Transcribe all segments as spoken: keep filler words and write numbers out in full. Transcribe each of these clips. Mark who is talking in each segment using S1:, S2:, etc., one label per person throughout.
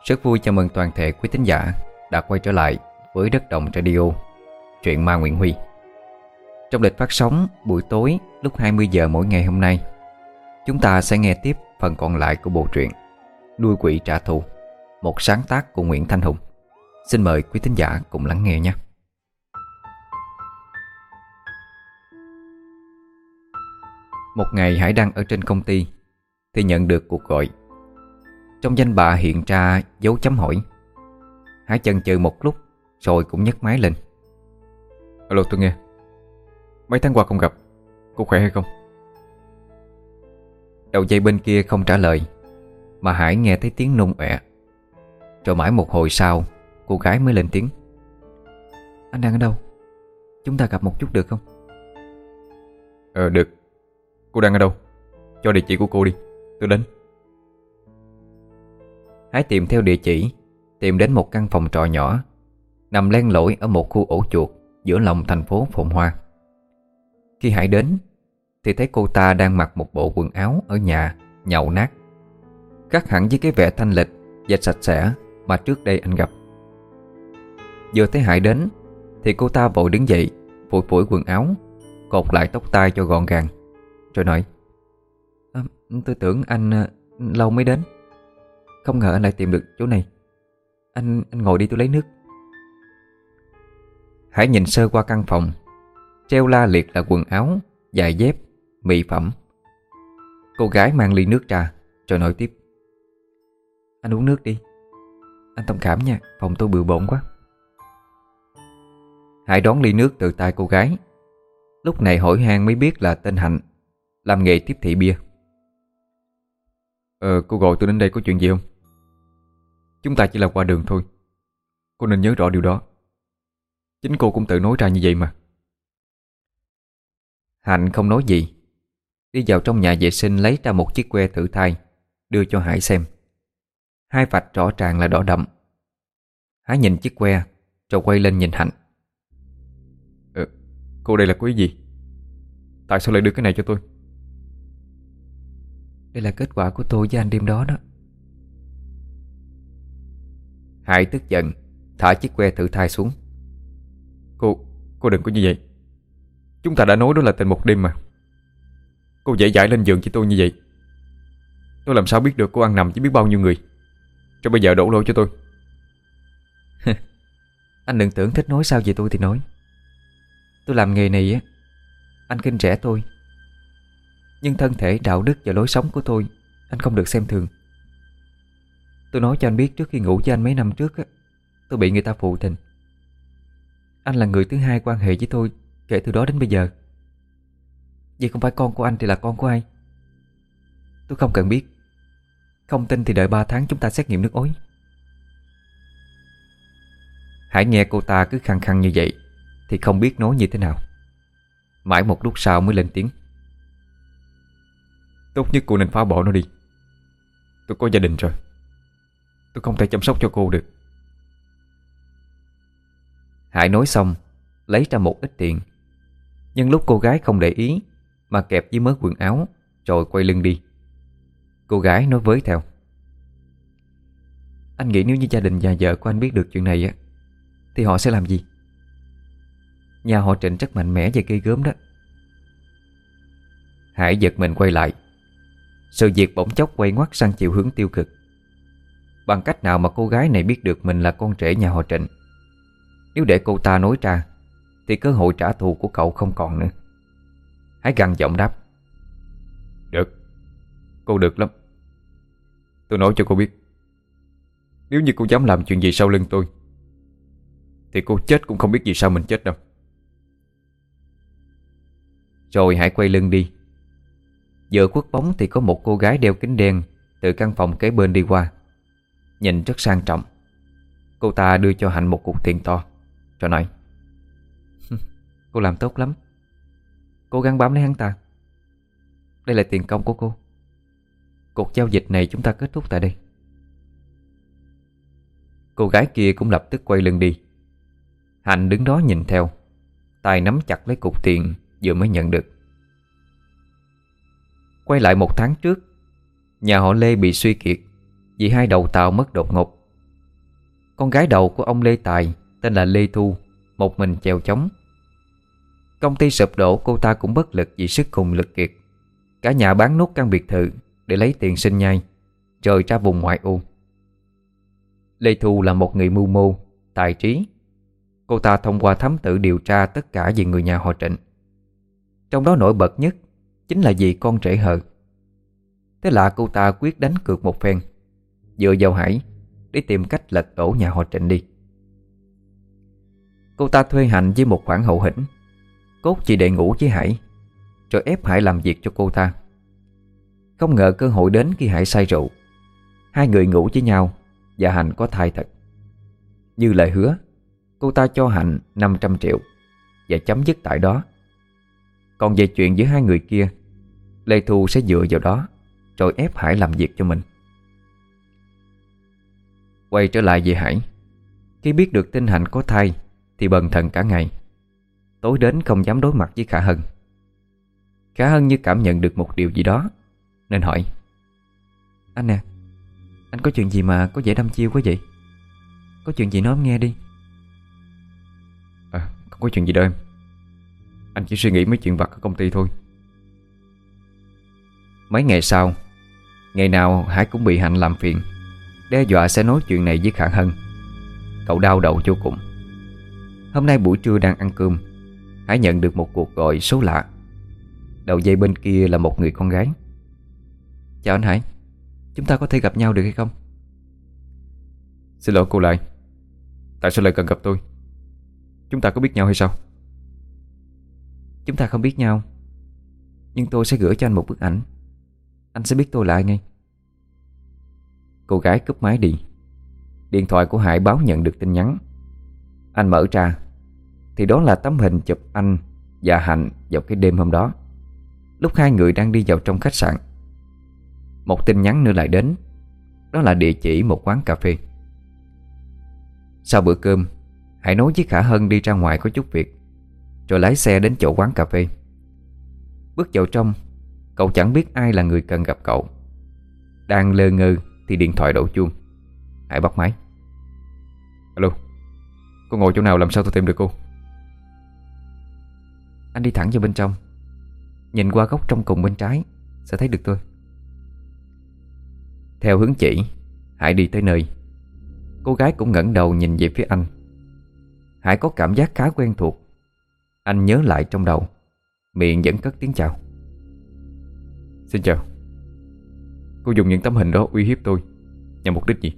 S1: Rất vui chào mừng toàn thể quý thính giả đã quay trở lại với Đất Đồng Radio, truyện ma Nguyễn Huy. Trong lịch phát sóng buổi tối lúc hai mươi giờ mỗi ngày hôm nay, chúng ta sẽ nghe tiếp phần còn lại của bộ truyện Nuôi Quỷ Trả Thù, một sáng tác của Nguyễn Thanh Hùng. Xin mời quý thính giả cùng lắng nghe nhé. Một ngày Hải đang ở trên công ty thì nhận được cuộc gọi. Trong danh bạ hiện ra dấu chấm hỏi. Hải chần chừ một lúc rồi cũng nhấc máy lên. Alo, tôi nghe. Mấy tháng qua không gặp, cô khỏe hay không? Đầu dây bên kia không trả lời, mà Hải nghe thấy tiếng nôn ọe. Rồi mãi một hồi sau, cô gái mới lên tiếng. Anh đang ở đâu? Chúng ta gặp một chút được không?
S2: Ờ được. Cô đang ở đâu? Cho địa chỉ của cô đi, tôi đến.
S1: Hải tìm theo địa chỉ, tìm đến một căn phòng trọ nhỏ nằm len lỏi ở một khu ổ chuột giữa lòng thành phố Phồn Hoa. Khi Hải đến thì thấy cô ta đang mặc một bộ quần áo ở nhà nhậu nát, khác hẳn với cái vẻ thanh lịch và sạch sẽ mà trước đây anh gặp. Vừa thấy Hải đến thì cô ta vội đứng dậy, phủi phủi quần áo, cột lại tóc tai cho gọn gàng, rồi nói: à, Tôi tưởng anh à, lâu mới đến. Không ngờ anh lại tìm được chỗ này. Anh anh ngồi đi, tôi lấy nước. Hải nhìn sơ qua căn phòng. Treo la liệt là quần áo, giày dép, mỹ phẩm. Cô gái mang ly nước trà rồi nói tiếp: Anh uống nước đi. Anh thông cảm nha, phòng tôi bừa bộn quá. Hải đón ly nước từ tay cô gái. Lúc này hỏi han mới biết là tên Hạnh, làm nghề tiếp thị bia.
S2: Ờ, cô gọi tôi đến đây có chuyện gì không? Chúng ta chỉ là qua đường thôi, cô nên nhớ rõ điều đó. Chính cô cũng tự nói ra như vậy mà.
S1: Hạnh không nói gì, đi vào trong nhà vệ sinh lấy ra một chiếc que thử thai, đưa cho Hải xem. Hai vạch rõ ràng là đỏ đậm. Hải nhìn chiếc que rồi quay lên nhìn Hạnh.
S2: Ờ, cô đây là có ý gì? Tại sao lại đưa cái này cho tôi?
S1: Đây là kết quả của tôi với anh đêm đó đó. Hải tức giận thả chiếc que thử thai xuống.
S2: Cô, cô đừng có như vậy. Chúng ta đã nói đó là tình một đêm mà. Cô dễ dãi lên giường với tôi như vậy. Tôi làm sao biết được cô ăn nằm chỉ biết bao nhiêu người, rồi bây giờ đổ lỗi cho tôi.
S1: Anh đừng tưởng thích nói sao về tôi thì nói. Tôi làm nghề này á, anh khinh rẻ tôi, nhưng thân thể, đạo đức và lối sống của tôi anh không được xem thường. Tôi nói cho anh biết, trước khi ngủ với anh mấy năm trước á, tôi bị người ta phụ tình. Anh là người thứ hai quan hệ với tôi kể từ đó đến bây giờ. Vậy không phải con của anh thì là con của ai? Tôi không cần biết. Không tin thì đợi ba tháng chúng ta xét nghiệm nước ối. Hải nghe cô ta cứ khăng khăng như vậy thì không biết nói như thế nào. Mãi một lúc sau mới lên tiếng.
S2: Tốt nhất cô nên phá bỏ nó đi. Tôi có gia đình rồi, tôi không thể chăm sóc cho cô được.
S1: Hải nói xong lấy ra một ít tiền, nhưng lúc cô gái không để ý mà kẹp dưới mớ quần áo rồi quay lưng đi. Cô gái nói với theo: Anh nghĩ nếu như gia đình nhà vợ của anh biết được chuyện này á, thì họ sẽ làm gì? Nhà họ Trịnh rất mạnh mẽ và ghê gớm đó. Hải giật mình quay lại. Sự việc bỗng chốc quay ngoắt sang chiều hướng tiêu cực. Bằng cách nào mà cô gái này biết được mình là con rể nhà họ Trịnh? Nếu để cô ta nói ra thì cơ hội trả thù của cậu không còn nữa. Hải gằn giọng đáp:
S2: Được, cô được lắm. Tôi nói cho cô biết, nếu như cô dám làm chuyện gì sau lưng tôi thì cô chết cũng không biết vì sao mình chết đâu.
S1: Rồi Hải quay lưng đi. Vừa khuất bóng thì có một cô gái đeo kính đen từ căn phòng kế bên đi qua, nhìn rất sang trọng. Cô ta đưa cho Hạnh một cục tiền to rồi nói: Cô làm tốt lắm, cố gắng bám lấy hắn ta. Đây là tiền công của cô. Cuộc giao dịch này chúng ta kết thúc tại đây. Cô gái kia cũng lập tức quay lưng đi. Hạnh đứng đó nhìn theo, tay nắm chặt lấy cục tiền vừa mới nhận được. Quay lại một tháng trước, nhà họ Lê bị suy kiệt vì hai đầu tàu mất đột ngột. Con gái đầu của ông Lê Tài tên là Lê Thu một mình chèo chống. Công ty sụp đổ, cô ta cũng bất lực vì sức cùng lực kiệt. Cả nhà bán nốt căn biệt thự để lấy tiền sinh nhai, rời ra vùng ngoại ô. Lê Thu là một người mưu mô, tài trí. Cô ta thông qua thám tử điều tra tất cả về người nhà họ Trịnh. Trong đó nổi bật nhất chính là vì con rể Hờ. Thế là cô ta quyết đánh cược một phen, dựa vào Hải để tìm cách lật đổ nhà họ Trịnh đi. Cô ta thuê Hạnh với một khoản hậu hĩnh, cốt chỉ để ngủ với Hải, rồi ép Hải làm việc cho cô ta. Không ngờ cơ hội đến khi Hải say rượu. Hai người ngủ với nhau và Hạnh có thai thật. Như lời hứa, cô ta cho Hạnh năm trăm triệu và chấm dứt tại đó. Còn về chuyện giữa hai người kia, Lê Thu sẽ dựa vào đó rồi ép Hải làm việc cho mình. Quay trở lại về Hải, khi biết được tin Hạnh có thai thì bần thần cả ngày. Tối đến không dám đối mặt với Khả Hân. Khả Hân như cảm nhận được một điều gì đó nên hỏi: Anh nè, anh có chuyện gì mà có vẻ đăm chiêu quá vậy? Có chuyện gì nói em nghe đi.
S2: À, không có chuyện gì đâu em. Anh chỉ suy nghĩ mấy chuyện vặt ở công ty thôi.
S1: Mấy ngày sau, ngày nào Hải cũng bị Hạnh làm phiền, đe dọa sẽ nói chuyện này với Khả Hân. Cậu đau đầu vô cùng. Hôm nay buổi trưa đang ăn cơm, Hải nhận được một cuộc gọi số lạ. Đầu dây bên kia là một người con gái. Chào anh Hải, chúng ta có thể gặp nhau được hay không?
S2: Xin lỗi cô lại. Tại sao lại cần gặp tôi? Chúng ta có biết nhau hay sao?
S1: Chúng ta không biết nhau, nhưng tôi sẽ gửi cho anh một bức ảnh. Anh sẽ biết tôi là ai ngay. Cô gái cúp máy đi. Điện thoại của Hải báo nhận được tin nhắn. Anh mở ra thì đó là tấm hình chụp anh và Hạnh vào cái đêm hôm đó, lúc hai người đang đi vào trong khách sạn. Một tin nhắn nữa lại đến. Đó là địa chỉ một quán cà phê. Sau bữa cơm, Hải nói với Khả Hân đi ra ngoài có chút việc, rồi lái xe đến chỗ quán cà phê. Bước vào trong, cậu chẳng biết ai là người cần gặp cậu. Đang lơ ngơ thì điện thoại đổ chuông. Hải bắt máy.
S2: Alo, cô ngồi chỗ nào làm sao tôi tìm được cô?
S1: Anh đi thẳng vào bên trong, nhìn qua góc trong cùng bên trái sẽ thấy được tôi. Theo hướng chỉ, Hải đi tới nơi. Cô gái cũng ngẩng đầu nhìn về phía anh. Hải có cảm giác khá quen thuộc. Anh nhớ lại trong đầu, miệng vẫn cất tiếng chào.
S2: Xin chào. Cô dùng những tấm hình đó uy hiếp tôi nhằm mục đích gì?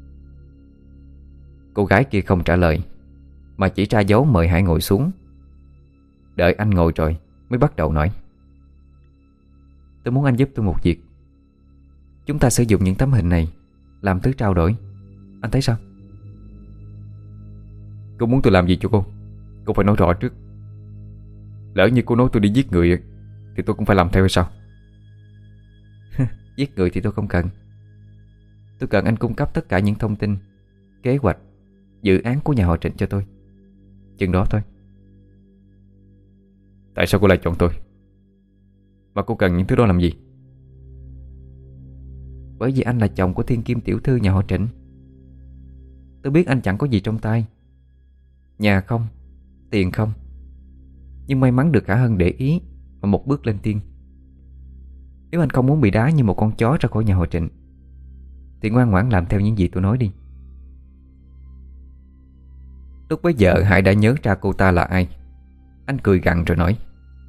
S1: Cô gái kia không trả lời, mà chỉ ra dấu mời Hải ngồi xuống. Đợi anh ngồi rồi mới bắt đầu nói: Tôi muốn anh giúp tôi một việc. Chúng ta sử dụng những tấm hình này làm thứ trao đổi. Anh thấy sao?
S2: Cô muốn tôi làm gì cho cô? Cô phải nói rõ trước. Lỡ như cô nói tôi đi giết người thì tôi cũng phải làm theo hay sao?
S1: Giết người thì tôi không cần. Tôi cần anh cung cấp tất cả những thông tin, kế hoạch, dự án của nhà họ Trịnh cho tôi. Chừng đó thôi.
S2: Tại sao cô lại chọn tôi? Mà cô cần những thứ đó làm gì?
S1: Bởi vì anh là chồng của thiên kim tiểu thư nhà họ Trịnh. Tôi biết anh chẳng có gì trong tay, nhà không, tiền không, nhưng may mắn được Khả Hân để ý mà một bước lên tiên. Nếu anh không muốn bị đá như một con chó ra khỏi nhà họ Trịnh thì ngoan ngoãn làm theo những gì tôi nói đi. Lúc bấy giờ Hải đã nhớ ra cô ta là ai. Anh cười gằn rồi nói: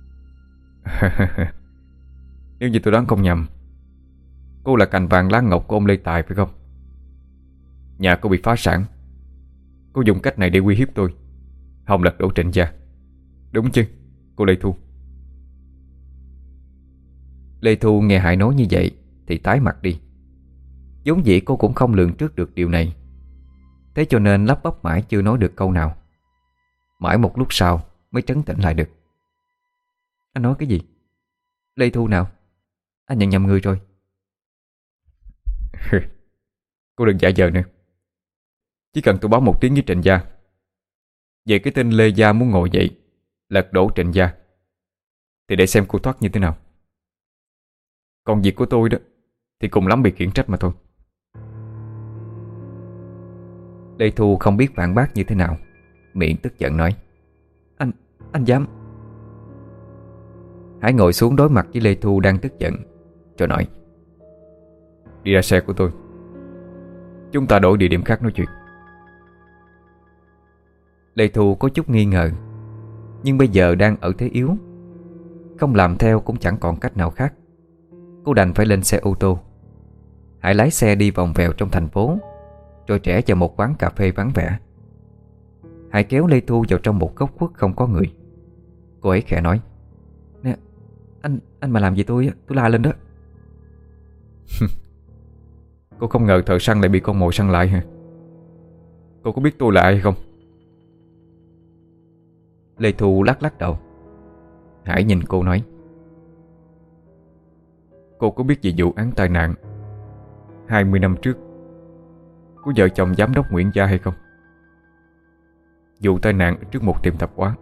S2: Nếu như tôi đoán không nhầm, cô là cành vàng lá ngọc của ông Lê Tài phải không? Nhà cô bị phá sản, cô dùng cách này để uy hiếp tôi, hòng lật đổ Trịnh gia. Đúng chứ, cô Lê Thu?
S1: Lê Thu nghe Hải nói như vậy thì tái mặt đi. Vốn dĩ cô cũng không lường trước được điều này, thế cho nên lắp bắp mãi chưa nói được câu nào. Mãi một lúc sau mới trấn tĩnh lại được. Anh nói cái gì? Lê Thu nào? Anh nhận nhầm người rồi.
S2: Cô đừng giả vờ nữa. Chỉ cần tôi báo một tiếng với Trịnh gia về cái tên Lê gia muốn ngồi dậy lật đổ Trịnh gia, thì để xem cô thoát như thế nào. Còn việc của tôi đó thì cùng lắm bị khiển trách mà thôi.
S1: Lê Thu không biết phản bác như thế nào, miệng tức giận nói: Anh, anh dám. Hải ngồi xuống đối mặt với Lê Thu đang tức giận, rồi nói: Đi ra xe của tôi, chúng ta đổi địa điểm khác nói chuyện. Lê Thu có chút nghi ngờ, nhưng bây giờ đang ở thế yếu, không làm theo cũng chẳng còn cách nào khác. Cô đành phải lên xe ô tô. Hải lái xe đi vòng vèo trong thành phố, rồi rẽ vào một quán cà phê vắng vẻ. Hải kéo Lê Thu vào trong một góc khuất không có người. Cô ấy khẽ nói: Nè, anh anh mà làm gì tôi, tôi la lên đó.
S2: Cô không ngờ thợ săn lại bị con mồi săn lại hả? Cô có biết tôi là ai hay không?
S1: Lê Thu lắc lắc đầu. Hải nhìn cô nói:
S2: Cô có biết về vụ án tai nạn hai mươi năm trước của vợ chồng giám đốc Nguyễn Gia hay không? Vụ tai nạn trước một tiệm tạp hóa.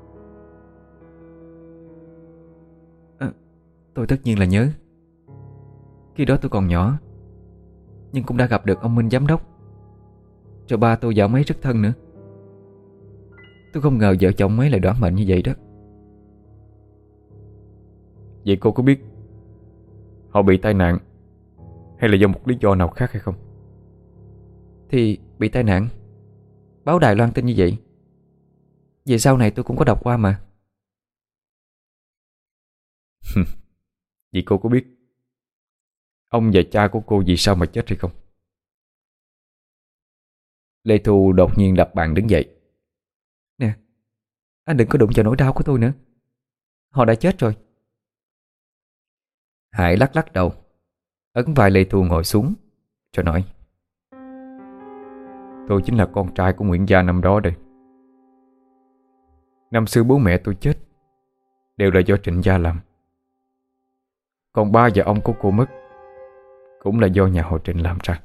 S1: à, Tôi tất nhiên là nhớ. Khi đó tôi còn nhỏ, nhưng cũng đã gặp được ông Minh giám đốc, rồi ba tôi và ông ấy rất thân nữa. Tôi không ngờ vợ chồng ấy lại đoán mệnh như vậy đó.
S2: Vậy cô có biết họ bị tai nạn hay là do một lý do nào khác hay không?
S1: Thì bị tai nạn, báo đài loan tin như vậy. Về sau này tôi cũng có đọc qua mà.
S2: Vậy cô có biết ông và cha của cô vì sao mà chết hay không?
S1: Lê Thu đột nhiên đập bàn đứng dậy. Nè, anh đừng có đụng vào nỗi đau của tôi nữa. Họ đã chết rồi. Hải lắc lắc đầu, ấn vai Lê Thu ngồi xuống, rồi nói:
S2: Tôi chính là con trai của Nguyễn Gia năm đó đây. Năm xưa bố mẹ tôi chết đều là do Trịnh Gia làm. Còn ba và ông của cô mất cũng là do nhà họ Trịnh làm ra.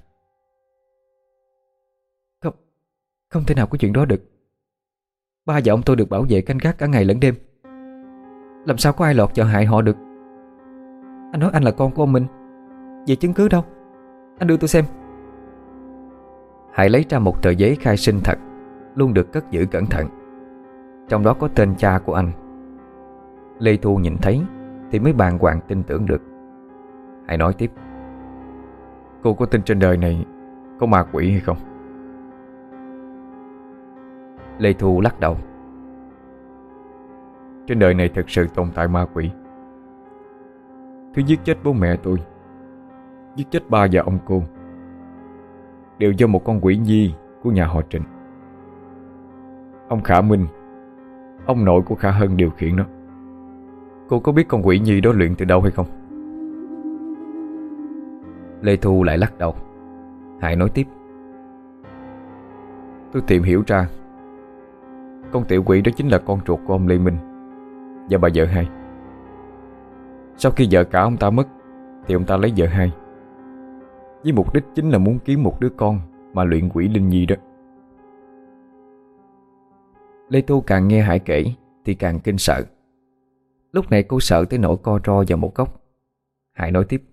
S1: Không, không thể nào có chuyện đó được. Ba và ông tôi được bảo vệ canh gác cả ngày lẫn đêm, làm sao có ai lọt vào hại họ được. Anh nói anh là con của ông Minh, vậy chứng cứ đâu? Anh đưa tôi xem. Hải lấy ra một tờ giấy khai sinh thật, luôn được cất giữ cẩn thận. Trong đó có tên cha của anh. Lê Thu nhìn thấy thì mới bàng hoàng tin tưởng được. Hải nói tiếp:
S2: Cô có tin trên đời này có ma quỷ hay không?
S1: Lê Thu lắc đầu.
S2: Trên đời này thực sự tồn tại ma quỷ. Thứ giết chết bố mẹ tôi, giết chết ba và ông cô, đều do một con quỷ nhi của nhà họ Trịnh. Ông Khả Minh, ông nội của Khả Hân điều khiển nó. Cô có biết con quỷ nhi đó luyện từ đâu hay không?
S1: Lê Thu lại lắc đầu. Hải nói tiếp:
S2: Tôi tìm hiểu ra, con tiểu quỷ đó chính là con ruột của ông Lê Minh và bà vợ hai. Sau khi vợ cả ông ta mất thì ông ta lấy vợ hai, với mục đích chính là muốn kiếm một đứa con mà luyện quỷ linh nhi đó.
S1: Lê Thu càng nghe Hải kể thì càng kinh sợ. Lúc này cô sợ tới nỗi co ro vào một góc. Hải nói tiếp: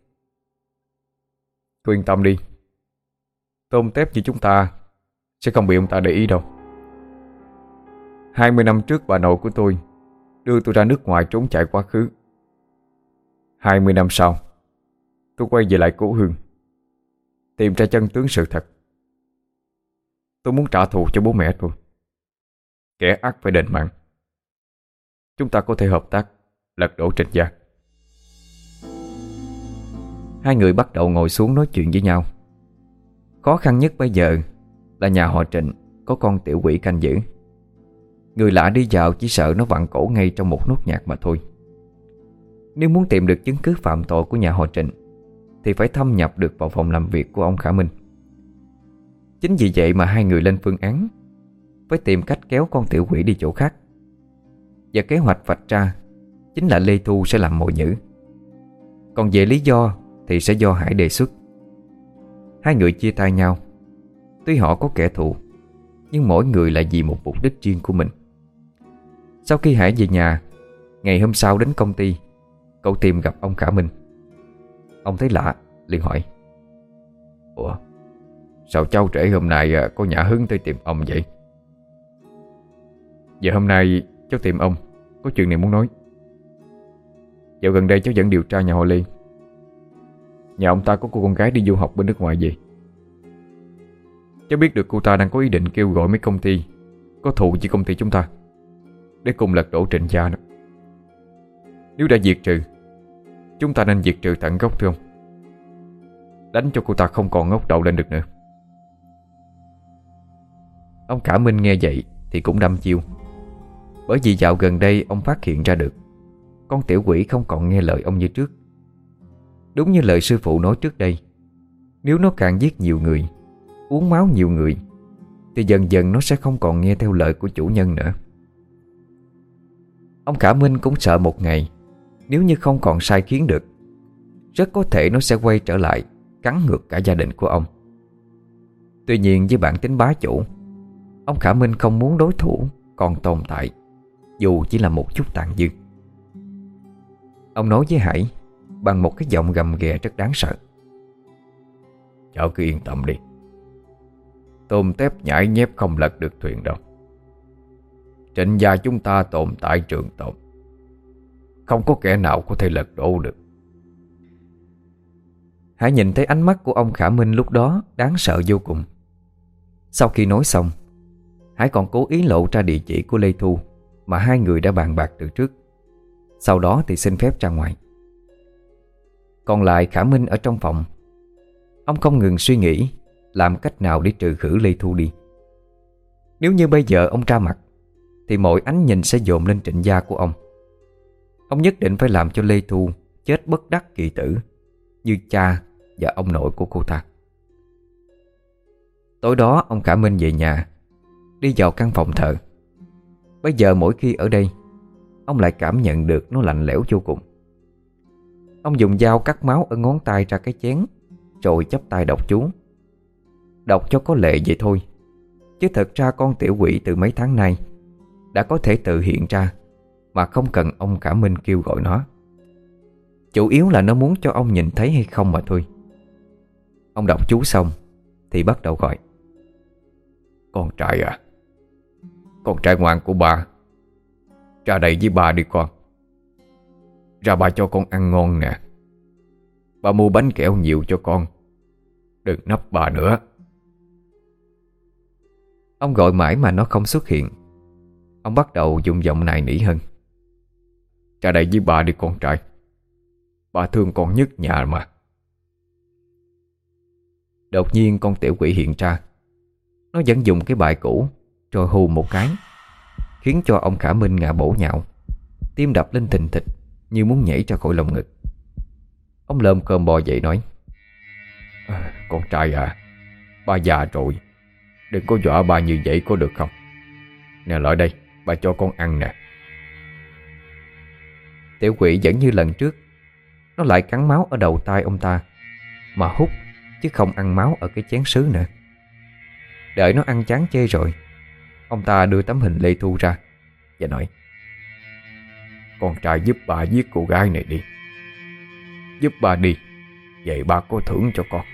S2: Cô yên tâm đi, tôm tép như chúng ta sẽ không bị ông ta để ý đâu. Hai mươi năm trước bà nội của tôi đưa tôi ra nước ngoài trốn chạy quá khứ. Hai mươi năm sau tôi quay về lại cố hương, tìm ra chân tướng sự thật. Tôi muốn trả thù cho bố mẹ tôi. Kẻ ác phải đền mạng. Chúng ta có thể hợp tác lật đổ Trịnh Gia.
S1: Hai người bắt đầu ngồi xuống nói chuyện với nhau. Khó khăn nhất bây giờ là nhà họ Trịnh có con tiểu quỷ canh giữ. Người lạ đi vào chỉ sợ nó vặn cổ ngay trong một nốt nhạc mà thôi. Nếu muốn tìm được chứng cứ phạm tội của nhà họ Trịnh thì phải thâm nhập được vào phòng làm việc của ông Khả Minh. Chính vì vậy mà hai người lên phương án phải tìm cách kéo con tiểu quỷ đi chỗ khác. Và kế hoạch vạch ra chính là Lê Thu sẽ làm mồi nhử. Còn về lý do thì sẽ do Hải đề xuất. Hai người chia tay nhau. Tuy họ có kẻ thù, nhưng mỗi người lại vì một mục đích riêng của mình. Sau khi Hải về nhà, ngày hôm sau đến công ty, cậu tìm gặp ông Khả Minh. Ông thấy lạ, liền hỏi:
S2: Ủa, Sao cháu trễ hôm nay à, có nhã hứng tới tìm ông vậy? Giờ hôm nay cháu tìm ông có chuyện này muốn nói. Dạo gần đây cháu vẫn điều tra nhà họ Lê. Nhà ông ta có cô con gái đi du học bên nước ngoài về. Cháu biết được cô ta đang có ý định kêu gọi mấy công ty có thù với công ty chúng ta để cùng lật đổ Trịnh gia đó. Nếu đã diệt trừ, chúng ta nên diệt trừ tận gốc thưa ông. Đánh cho cô ta không còn ngóc đầu lên được nữa.
S1: Ông Cả Minh nghe vậy thì cũng đăm chiêu. Bởi vì dạo gần đây ông phát hiện ra được con tiểu quỷ không còn nghe lời ông như trước. Đúng như lời sư phụ nói trước đây, nếu nó càng giết nhiều người, uống máu nhiều người, thì dần dần nó sẽ không còn nghe theo lời của chủ nhân nữa. Ông Cả Minh cũng sợ một ngày, nếu như không còn sai khiến được, rất có thể nó sẽ quay trở lại cắn ngược cả gia đình của ông. Tuy nhiên với bản tính bá chủ, ông Cả Minh không muốn đối thủ còn tồn tại, dù chỉ là một chút tàn dư. Ông nói với Hải bằng một cái giọng gầm ghè rất đáng sợ:
S2: Cháu cứ yên tâm đi. Tôm tép nhảy nhép không lật được thuyền đâu. Trịnh gia chúng ta tồn tại trường tồn, không có kẻ nào có thể lật đổ được.
S1: Hải nhìn thấy ánh mắt của ông Khả Minh lúc đó đáng sợ vô cùng. Sau khi nói xong, Hải còn cố ý lộ ra địa chỉ của Lê Thu mà hai người đã bàn bạc từ trước. Sau đó thì xin phép ra ngoài. Còn lại Khả Minh ở trong phòng. Ông không ngừng suy nghĩ làm cách nào để trừ khử Lê Thu đi. Nếu như bây giờ ông ra mặt thì mọi ánh nhìn sẽ dồn lên Trịnh gia của ông. Ông nhất định phải làm cho Lê Thu chết bất đắc kỳ tử, như cha và ông nội của cô ta. Tối đó ông Khả Minh về nhà, đi vào căn phòng thờ. Bây giờ mỗi khi ở đây, ông lại cảm nhận được nó lạnh lẽo vô cùng. Ông dùng dao cắt máu ở ngón tay ra cái chén, rồi chắp tay đọc chú. Đọc cho có lệ vậy thôi, chứ thật ra con tiểu quỷ từ mấy tháng nay đã có thể tự hiện ra mà không cần ông Cả Minh kêu gọi nó. Chủ yếu là nó muốn cho ông nhìn thấy hay không mà thôi. Ông đọc chú xong thì bắt đầu gọi:
S2: Con trai à, con trai ngoan của bà, ra đây với bà đi con. Ra bà cho con ăn ngon nè. Bà mua bánh kẹo nhiều cho con, đừng nấp bà nữa.
S1: Ông gọi mãi mà nó không xuất hiện. Ông bắt đầu dùng giọng nài nỉ hơn:
S2: Ra đây với bà đi con trai, bà thương con nhất nhà mà.
S1: Đột nhiên con tiểu quỷ hiện ra. Nó vẫn dùng cái bài cũ, rồi hù một cái, khiến cho ông Khả Minh ngã bổ nhào, tim đập lên thình thịch như muốn nhảy ra khỏi lồng ngực. Ông lơm cơm bò dậy nói:
S2: à, Con trai à, ba già rồi, đừng có dọa bà như vậy có được không? Nè lại đây, bà cho con ăn nè.
S1: Tiểu quỷ vẫn như lần trước, nó lại cắn máu ở đầu tay ông ta mà hút, chứ không ăn máu ở cái chén sứ nữa. Đợi nó ăn chán chê rồi, ông ta đưa tấm hình Lê Thu ra và nói:
S2: Con trai giúp bà giết cô gái này đi. Giúp bà đi, vậy bà có thưởng cho con.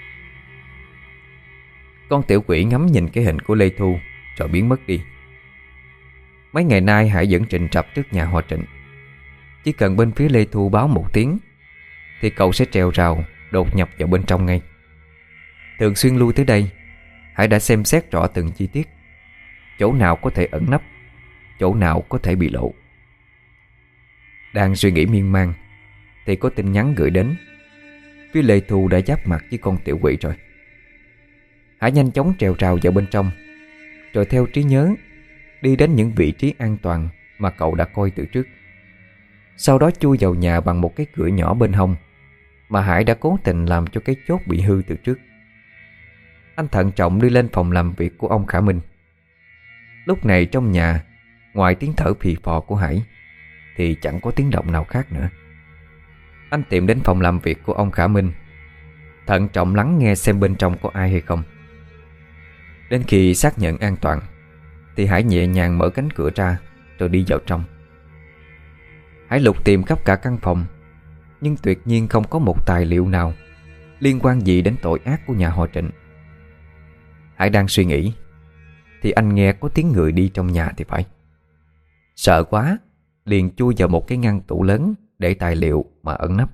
S1: Con tiểu quỷ ngắm nhìn cái hình của Lê Thu rồi biến mất đi. Mấy ngày nay Hải vẫn trình trập trước nhà họ Trịnh. Chỉ cần bên phía Lê Thu báo một tiếng thì cậu sẽ trèo rào đột nhập vào bên trong ngay. Thường xuyên lui tới đây, Hải đã xem xét rõ từng chi tiết, chỗ nào có thể ẩn nấp, chỗ nào có thể bị lộ. Đang suy nghĩ miên man thì có tin nhắn gửi đến. Phía Lê Thu đã giáp mặt với con tiểu quỷ rồi. Hải nhanh chóng trèo rào vào bên trong, rồi theo trí nhớ đi đến những vị trí an toàn mà cậu đã coi từ trước. Sau đó chui vào nhà bằng một cái cửa nhỏ bên hông mà Hải đã cố tình làm cho cái chốt bị hư từ trước. Anh thận trọng đi lên phòng làm việc của ông Khả Minh. Lúc này trong nhà, ngoài tiếng thở phì phò của Hải thì chẳng có tiếng động nào khác nữa. Anh tìm đến phòng làm việc của ông Khả Minh, thận trọng lắng nghe xem bên trong có ai hay không. Đến khi xác nhận an toàn thì Hải nhẹ nhàng mở cánh cửa ra rồi đi vào trong. Hải lục tìm khắp cả căn phòng, nhưng tuyệt nhiên không có một tài liệu nào liên quan gì đến tội ác của nhà họ Trịnh. Hải đang suy nghĩ thì anh nghe có tiếng người đi trong nhà thì phải. Sợ quá, liền chui vào một cái ngăn tủ lớn để tài liệu mà ẩn nấp.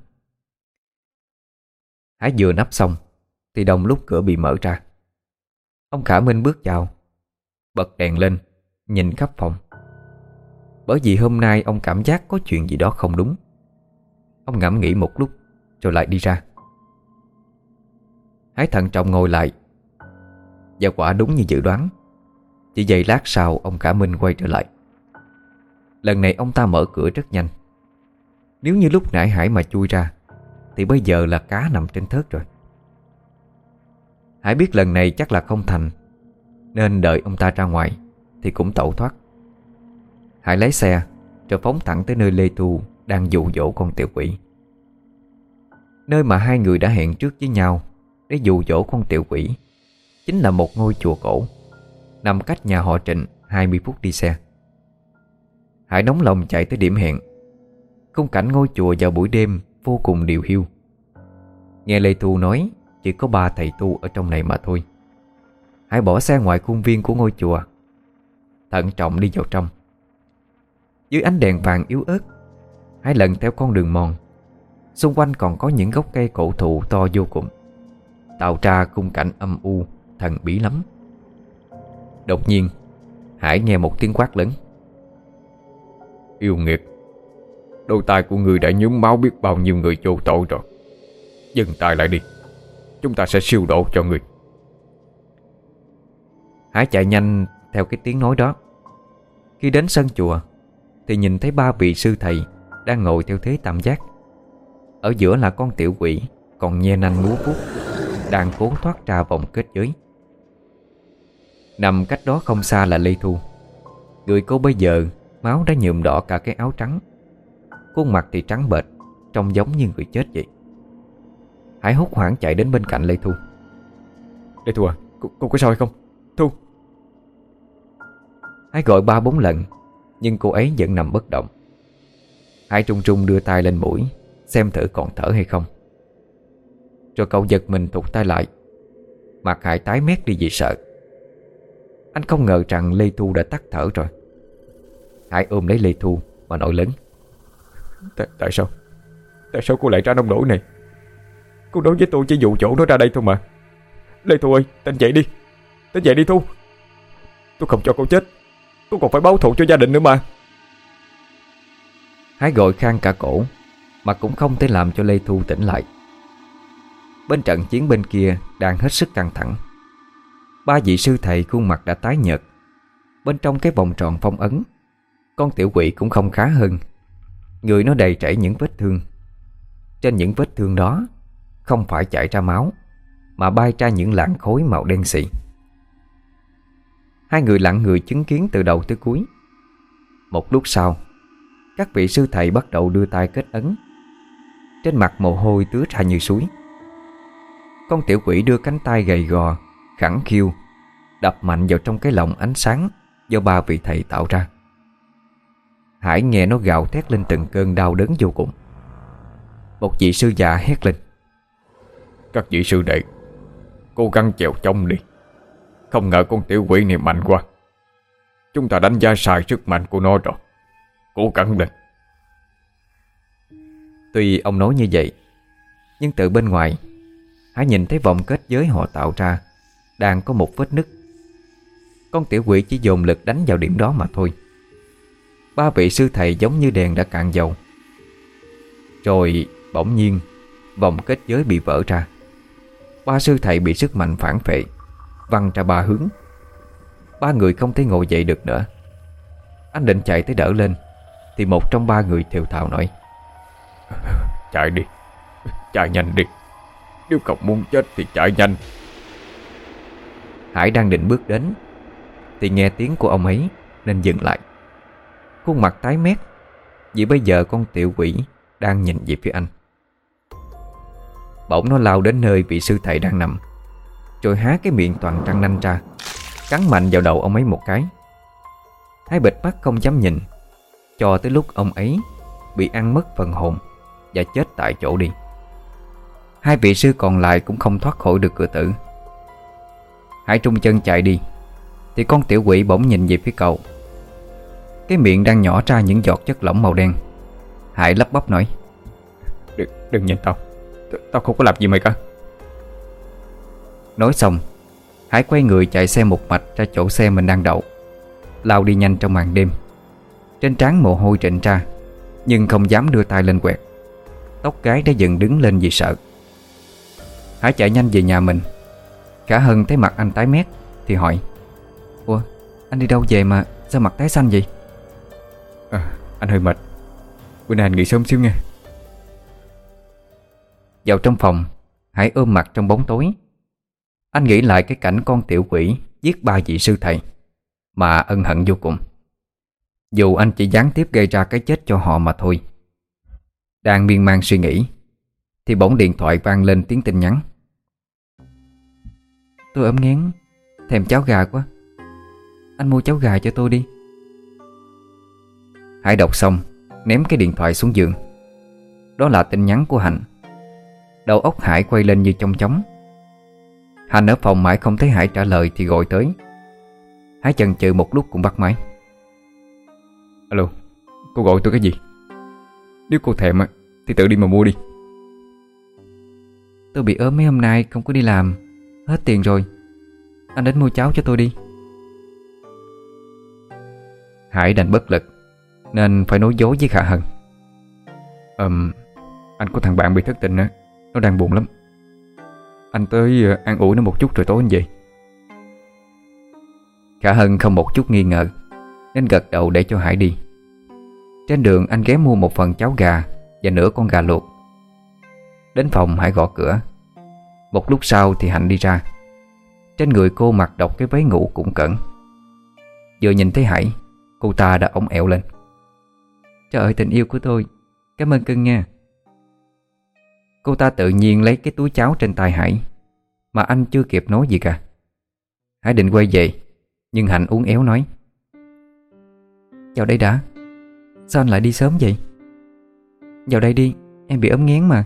S1: Hải vừa nắp xong thì đồng lúc cửa bị mở ra. Ông Khả Minh bước vào, bật đèn lên, nhìn khắp phòng. Bởi vì hôm nay ông cảm giác có chuyện gì đó không đúng. Ông ngẫm nghĩ một lúc rồi lại đi ra. Hải thận trọng ngồi lại. Và quả đúng như dự đoán, chỉ giây lát sau ông Khả Minh quay trở lại. Lần này ông ta mở cửa rất nhanh. Nếu như lúc nãy Hải mà chui ra thì bây giờ là cá nằm trên thớt rồi. Hải biết lần này chắc là không thành, nên đợi ông ta ra ngoài thì cũng tẩu thoát. Hải lấy xe rồi phóng thẳng tới nơi Lê Thu đang dụ dỗ con tiểu quỷ. Nơi mà hai người đã hẹn trước với nhau để dụ dỗ con tiểu quỷ chính là một ngôi chùa cổ nằm cách nhà họ Trịnh hai mươi phút đi xe. Hải nóng lòng chạy tới điểm hẹn. Khung cảnh ngôi chùa vào buổi đêm vô cùng điều hiu. Nghe Lê Thu nói chỉ có ba thầy tu ở trong này mà thôi. Hải bỏ xe ngoài khuôn viên của ngôi chùa, thận trọng đi vào trong. Dưới ánh đèn vàng yếu ớt, Hải lần theo con đường mòn. Xung quanh còn có những gốc cây cổ thụ to vô cùng, tạo ra khung cảnh âm u thần bí lắm. Đột nhiên Hải nghe một tiếng quát lớn: "Yêu nghiệt, đôi tai của người đã nhuốm máu biết bao nhiêu người vô tội rồi. Dừng tay lại đi, chúng ta sẽ siêu độ cho người." Hải chạy nhanh theo cái tiếng nói đó. Khi đến sân chùa thì nhìn thấy ba vị sư thầy đang ngồi theo thế tam giác. Ở giữa là con tiểu quỷ còn nhe nanh múa vuốt, đang cố thoát ra vòng kết giới. Nằm cách đó không xa là Lê Thu. Người cô bây giờ máu đã nhuộm đỏ cả cái áo trắng, khuôn mặt thì trắng bệch, trông giống như người chết vậy. Hải hốt hoảng chạy đến bên cạnh Lê Thu. "Lê Thu à, cô, cô có sao hay không? Thu!" Hải gọi ba bốn lần nhưng cô ấy vẫn nằm bất động. Hải trung trung đưa tay lên mũi xem thử còn thở hay không. Rồi cậu giật mình thụt tay lại. Mặt Hải tái mét đi vì sợ. Anh không ngờ rằng Lê Thu đã tắt thở rồi. Hải ôm lấy Lê Thu mà nói lớn: Tại, tại sao Tại sao cô lại ra nông nổi này? Cô nói với tôi chỉ dụ dỗ nó ra đây thôi mà. Lê Thu ơi, tỉnh dậy đi, tỉnh dậy đi Thu. Tôi không cho cô chết, cô còn phải báo thù cho gia đình nữa mà. Hải gọi khan cả cổ mà cũng không thể làm cho Lê Thu tỉnh lại. Bên trận chiến bên kia đang hết sức căng thẳng. Ba vị sư thầy khuôn mặt đã tái nhợt. Bên trong cái vòng tròn phong ấn, con tiểu quỷ cũng không khá hơn. Người nó đầy chảy những vết thương. Trên những vết thương đó không phải chảy ra máu, mà bay ra những làn khối màu đen xị. Hai người lặng người chứng kiến từ đầu tới cuối. Một lúc sau, các vị sư thầy bắt đầu đưa tay kết ấn. Trên mặt mồ hôi tứa ra như suối. Con tiểu quỷ đưa cánh tay gầy gò, khẳng khiu, đập mạnh vào trong cái lồng ánh sáng do ba vị thầy tạo ra. Hải nghe nó gào thét lên từng cơn đau đớn vô cùng. Một vị sư già hét lên: Các vị sư đệ, cố gắng chèo chống đi. Không ngờ con tiểu quỷ này mạnh quá. Chúng ta đánh giá sai sức mạnh của nó rồi. Cố gắng lên. Tuy ông nói như vậy, nhưng từ bên ngoài, Hải nhìn thấy vòng kết giới họ tạo ra đang có một vết nứt. Con tiểu quỷ chỉ dồn lực đánh vào điểm đó mà thôi. Ba vị sư thầy giống như đèn đã cạn dầu. Rồi bỗng nhiên vòng kết giới bị vỡ ra. Ba sư thầy bị sức mạnh phản phệ, văng ra ba hướng. Ba người không thể ngồi dậy được nữa. Anh định chạy tới đỡ lên thì một trong ba người thều thào nói: Chạy đi, chạy nhanh đi. Nếu không muốn chết thì chạy nhanh. Hải đang định bước đến thì nghe tiếng của ông ấy nên dừng lại. Khuôn mặt tái mét vì bây giờ con tiểu quỷ đang nhìn về phía anh. Bỗng nó lao đến nơi vị sư thầy đang nằm, rồi há cái miệng toàn răng nanh ra, cắn mạnh vào đầu ông ấy một cái. Hải bịt mắt không dám nhìn cho tới lúc ông ấy bị ăn mất phần hồn và chết tại chỗ đi. Hai vị sư còn lại cũng không thoát khỏi được cửa tử. Hải trung chân chạy đi thì con tiểu quỷ bỗng nhìn về phía cậu. Cái miệng đang nhỏ ra những giọt chất lỏng màu đen. Hải lắp bắp nói:
S2: Đừng, đừng nhìn tao. Tao không có làm gì mày cả.
S1: Nói xong, Hải quay người chạy xe một mạch ra chỗ xe mình đang đậu, lao đi nhanh trong màn đêm. Trên trán mồ hôi rịn ra, nhưng không dám đưa tay lên quẹt. Tóc gái đã dần đứng lên vì sợ. Hải chạy nhanh về nhà mình. Khả Hân thấy mặt anh tái mét thì hỏi: Ủa, anh đi đâu về mà sao mặt tái xanh vậy?
S2: À, anh hơi mệt. Bữa nay anh nghỉ sớm xíu nha.
S1: Vào trong phòng, Hải ôm mặt trong bóng tối. Anh nghĩ lại cái cảnh con tiểu quỷ giết ba vị sư thầy mà ân hận vô cùng. Dù anh chỉ gián tiếp gây ra cái chết cho họ mà thôi. Đang miên man suy nghĩ thì bỗng điện thoại vang lên tiếng tin nhắn: Tôi ốm nghén, thèm cháo gà quá. Anh mua cháo gà cho tôi đi. Hải đọc xong, ném cái điện thoại xuống giường. Đó là tin nhắn của Hạnh. Đầu óc Hải quay lên như chong chóng. Hạnh ở phòng mãi không thấy Hải trả lời thì gọi tới. Hải chần chừ một lúc cũng bắt máy.
S2: Alo, cô gọi tôi cái gì? Nếu cô thèm thì tự đi mà mua đi.
S1: Tôi bị ốm mấy hôm nay không có đi làm, hết tiền rồi. Anh đến mua cháo cho tôi đi. Hải đành bất lực nên phải nói dối với Khả Hân.
S2: um, Anh có thằng bạn bị thất tình á, nó đang buồn lắm. Anh tới uh, an ủi nó một chút rồi tối anh về.
S1: Khả Hân không một chút nghi ngờ nên gật đầu để cho Hải đi. Trên đường anh ghé mua một phần cháo gà và nửa con gà luộc. Đến phòng Hải gõ cửa. Một lúc sau thì Hạnh đi ra. Trên người cô mặc độc cái váy ngủ cũng cẩn. Vừa nhìn thấy Hải, cô ta đã ống ẹo lên: Trời ơi tình yêu của tôi, cảm ơn cưng nha. Cô ta tự nhiên lấy cái túi cháo trên tay Hải, mà anh chưa kịp nói gì cả. Hải định quay về, nhưng Hạnh uốn éo nói: Vào đây đã. Sao anh lại đi sớm vậy? Vào đây đi, em bị ốm nghén mà.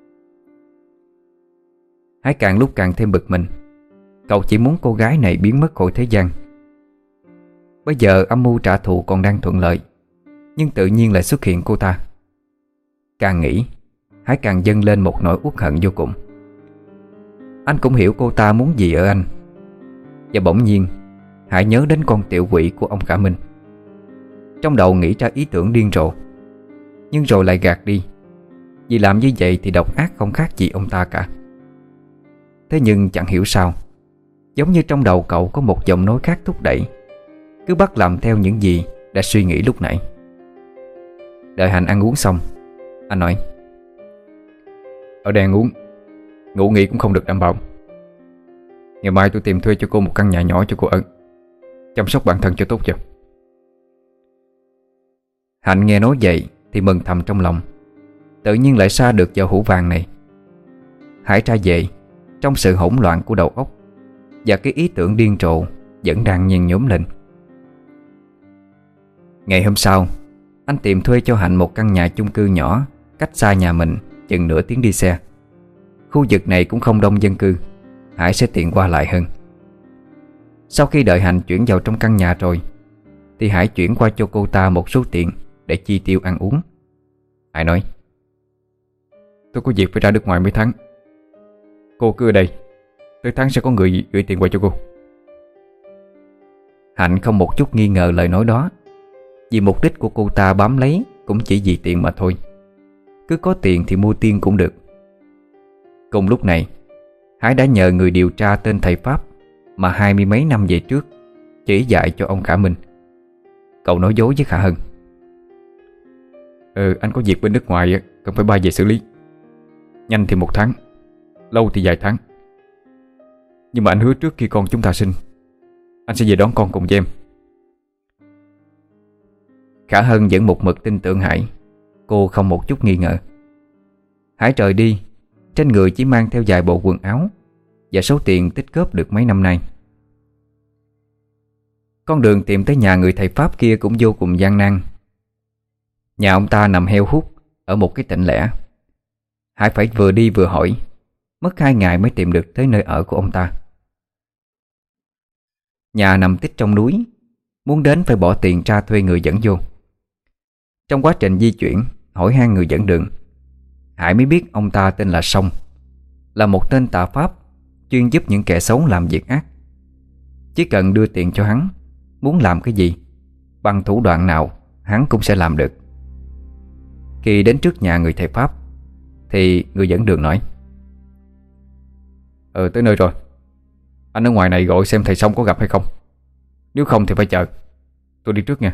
S1: Hải càng lúc càng thêm bực mình. Cậu chỉ muốn cô gái này biến mất khỏi thế gian. Bây giờ âm mưu trả thù còn đang thuận lợi, nhưng tự nhiên lại xuất hiện cô ta. Càng nghĩ, Hải càng dâng lên một nỗi uất hận vô cùng. Anh cũng hiểu cô ta muốn gì ở anh. Và bỗng nhiên Hải nhớ đến con tiểu quỷ của ông Khả Minh. Trong đầu nghĩ ra ý tưởng điên rồ, nhưng rồi lại gạt đi, vì làm như vậy thì độc ác không khác gì ông ta cả. Thế nhưng chẳng hiểu sao, giống như trong đầu cậu có một giọng nói khác thúc đẩy, cứ bắt làm theo những gì đã suy nghĩ lúc nãy. Đợi Hạnh ăn uống xong, anh nói:
S2: Ở đây ăn uống, ngủ nghỉ cũng không được đảm bảo. Ngày mai tôi tìm thuê cho cô một căn nhà nhỏ cho cô ở, chăm sóc bản thân cho tốt vào.
S1: Hạnh nghe nói vậy thì mừng thầm trong lòng. Tự nhiên lại xa được vào hũ vàng này. Hải ra về trong sự hỗn loạn của đầu óc, và cái ý tưởng điên rồ vẫn đang nhen nhóm lên. Ngày hôm sau, anh tìm thuê cho Hạnh một căn nhà chung cư nhỏ cách xa nhà mình chừng nửa tiếng đi xe. Khu vực này cũng không đông dân cư, Hải sẽ tiện qua lại hơn. Sau khi đợi Hạnh chuyển vào trong căn nhà rồi thì Hải chuyển qua cho cô ta một số tiền để chi tiêu ăn uống. Hải nói:
S2: Tôi có việc phải ra nước ngoài mấy tháng. Cô cứ ở đây, tới tháng sẽ có người gửi tiền qua cho cô.
S1: Hạnh không một chút nghi ngờ lời nói đó, vì mục đích của cô ta bám lấy cũng chỉ vì tiền mà thôi. Cứ có tiền thì mua tiên cũng được. Cùng lúc này, Hải đã nhờ người điều tra tên thầy Pháp mà hai mươi mấy năm về trước chỉ dạy cho ông Khả Minh. Cậu nói dối với Khả Hân:
S2: Ừ, anh có việc bên nước ngoài cần phải bay về xử lý. Nhanh thì một tháng, lâu thì vài tháng. Nhưng mà anh hứa trước khi con chúng ta sinh, anh sẽ về đón con cùng với em.
S1: Khả Hân vẫn một mực tin tưởng Hải. Cô không một chút nghi ngờ. Hải rời đi, trên người chỉ mang theo vài bộ quần áo và số tiền tích góp được mấy năm nay. Con đường tìm tới nhà người thầy Pháp kia cũng vô cùng gian nan. Nhà ông ta nằm heo hút ở một cái tỉnh lẻ. Hải phải vừa đi vừa hỏi, mất hai ngày mới tìm được tới nơi ở của ông ta. Nhà nằm tít trong núi, muốn đến phải bỏ tiền ra thuê người dẫn vô. Trong quá trình di chuyển, hỏi han người dẫn đường, Hải mới biết ông ta tên là Song, là một tên tà pháp chuyên giúp những kẻ xấu làm việc ác. Chỉ cần đưa tiền cho hắn, muốn làm cái gì, bằng thủ đoạn nào, hắn cũng sẽ làm được. Khi đến trước nhà người thầy pháp thì người dẫn đường nói:
S2: Ừ, tới nơi rồi. Anh ở ngoài này gọi xem thầy Song có gặp hay không. Nếu không thì phải chờ. Tôi đi trước nha.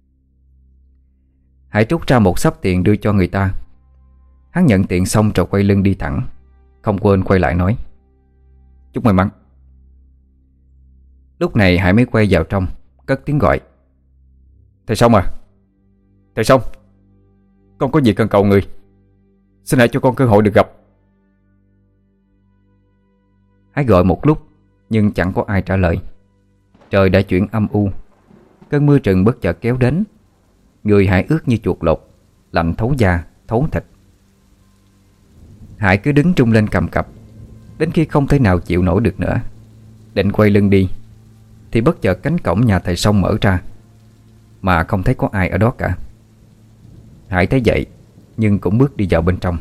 S1: Hải trút ra một xấp tiền đưa cho người ta. Hắn nhận tiền xong rồi quay lưng đi thẳng, không quên quay lại nói:
S2: Chúc may mắn.
S1: Lúc này Hải mới quay vào trong, cất tiếng gọi:
S2: Thầy Song à, thầy Song, con có việc cần cầu người, xin hãy cho con cơ hội được gặp.
S1: Hải gọi một lúc nhưng chẳng có ai trả lời. Trời đã chuyển âm u, cơn mưa trừng bất chợt kéo đến. Người Hải ướt như chuột lột, lạnh thấu da, thấu thịt. Hải cứ đứng trung lên cầm cập, đến khi không thể nào chịu nổi được nữa, định quay lưng đi thì bất chợt cánh cổng nhà thầy Song mở ra, mà không thấy có ai ở đó cả. Hải thấy vậy nhưng cũng bước đi vào bên trong.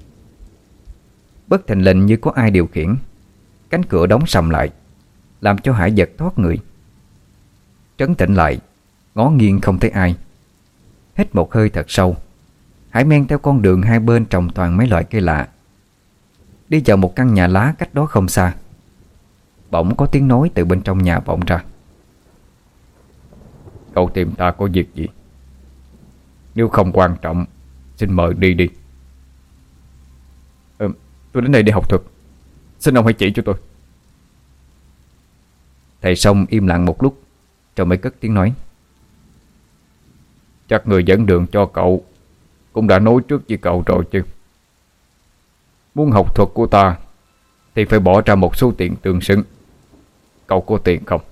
S1: Bất thình lình như có ai điều khiển, cánh cửa đóng sầm lại, làm cho Hải giật thoát người. Trấn tĩnh lại, ngó nghiêng không thấy ai. Hít một hơi thật sâu, Hải men theo con đường hai bên trồng toàn mấy loại cây lạ, đi vào một căn nhà lá cách đó không xa. Bỗng có tiếng nói từ bên trong nhà vọng ra:
S2: Cậu tìm ta có việc gì? Nếu không quan trọng, xin mời đi đi. Ừ, tôi đến đây để học thuật, xin ông hãy chỉ cho tôi.
S1: Thầy Song im lặng một lúc rồi mới cất tiếng nói:
S2: Chắc người dẫn đường cho cậu cũng đã nói trước với cậu rồi chứ. Muốn học thuật của ta thì phải bỏ ra một số tiền tương xứng. Cậu có tiền không?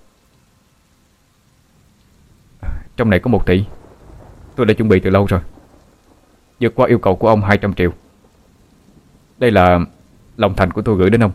S2: Trong này có một tỷ. Tôi đã chuẩn bị từ lâu rồi, vượt qua yêu cầu của ông hai trăm triệu. Đây là lòng thành của tôi gửi đến ông.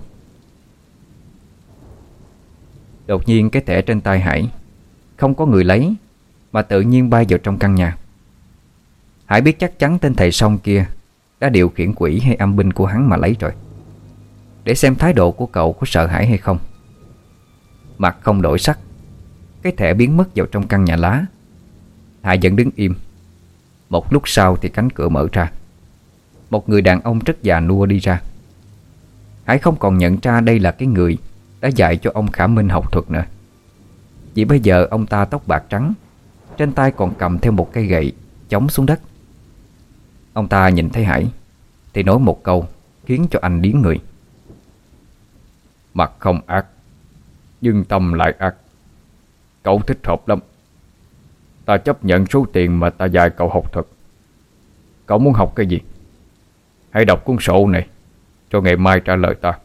S1: Đột nhiên cái thẻ trên tay Hải không có người lấy, mà tự nhiên bay vào trong căn nhà. Hải biết chắc chắn tên thầy Song kia đã điều khiển quỷ hay âm binh của hắn mà lấy rồi. Để xem thái độ của cậu có sợ hãi hay không. Mặt không đổi sắc, cái thẻ biến mất vào trong căn nhà lá. Hải vẫn đứng im. Một lúc sau thì cánh cửa mở ra. Một người đàn ông rất già nua đi ra. Hải không còn nhận ra đây là cái người đã dạy cho ông Khả Minh học thuật nữa. Chỉ bây giờ ông ta tóc bạc trắng, trên tay còn cầm theo một cây gậy chống xuống đất. Ông ta nhìn thấy Hải thì nói một câu khiến cho anh điếng người:
S2: Mặt không ác, nhưng tâm lại ác. Cậu thích hợp lắm. Ta chấp nhận số tiền mà ta dạy cậu học thuật. Cậu muốn học cái gì? Hãy đọc cuốn sổ này, cho ngày mai trả lời ta.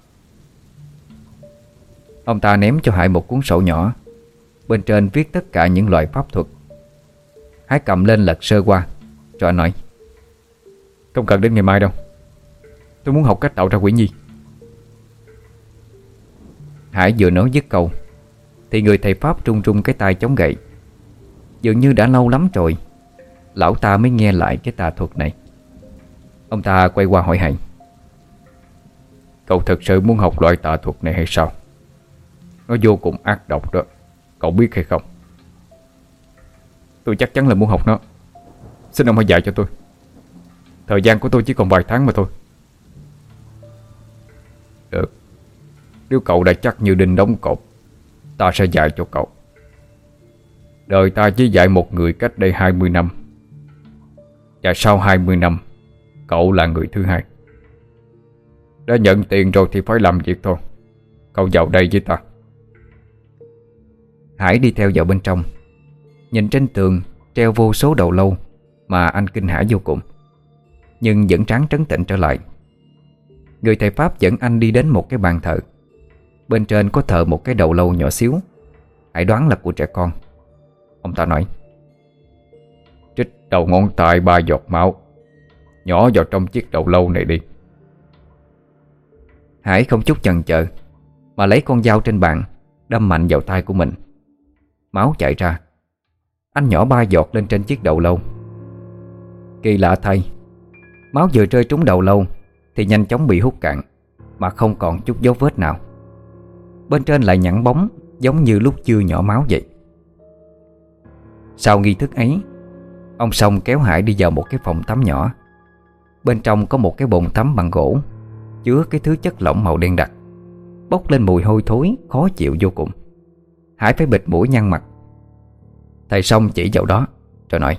S1: Ông ta ném cho Hải một cuốn sổ nhỏ, bên trên viết tất cả những loại pháp thuật. Hải cầm lên lật sơ qua, rồi nói:
S2: Không cần đến ngày mai đâu. Tôi muốn học cách tạo ra quỷ nhi.
S1: Hải vừa nói dứt câu thì người thầy pháp run run cái tay chống gậy. Dường như đã lâu lắm rồi lão ta mới nghe lại cái tà thuật này. Ông ta quay qua hỏi Hải:
S2: Cậu thật sự muốn học loại tà thuật này hay sao? Nó vô cùng ác độc đó, cậu biết hay không? Tôi chắc chắn là muốn học nó. Xin ông hãy dạy cho tôi. Thời gian của tôi chỉ còn vài tháng mà thôi. Được. Nếu cậu đã chắc như đinh đóng cột, ta sẽ dạy cho cậu. Đời ta chỉ dạy một người cách đây hai mươi năm, và sau hai mươi năm cậu là người thứ hai. Đã nhận tiền rồi thì phải làm việc thôi. Cậu vào đây với ta.
S1: Hải đi theo vào bên trong. Nhìn trên tường treo vô số đầu lâu mà anh kinh hãi vô cùng, nhưng vẫn ráng trấn tĩnh trở lại. Người thầy pháp dẫn anh đi đến một cái bàn thờ. Bên trên có thờ một cái đầu lâu nhỏ xíu. Hải đoán là của trẻ con. Ông ta nói:
S2: Trích đầu ngón tay ba giọt máu, nhỏ vào trong chiếc đầu lâu này đi.
S1: Hải không chút chần chờ mà lấy con dao trên bàn đâm mạnh vào tay của mình. máu chảy ra. Anh nhỏ ba giọt lên trên chiếc đầu lâu. Kỳ lạ thay, máu vừa rơi trúng đầu lâu thì nhanh chóng bị hút cạn, mà không còn chút dấu vết nào. Bên trên lại nhẵn bóng, giống như lúc chưa nhỏ máu vậy. Sau nghi thức ấy, ông Song kéo Hải đi vào một cái phòng tắm nhỏ. Bên trong có một cái bồn tắm bằng gỗ, chứa cái thứ chất lỏng màu đen đặc, bốc lên mùi hôi thối khó chịu vô cùng. Hải phải bịt mũi nhăn mặt. Thầy Song chỉ vào đó rồi nói: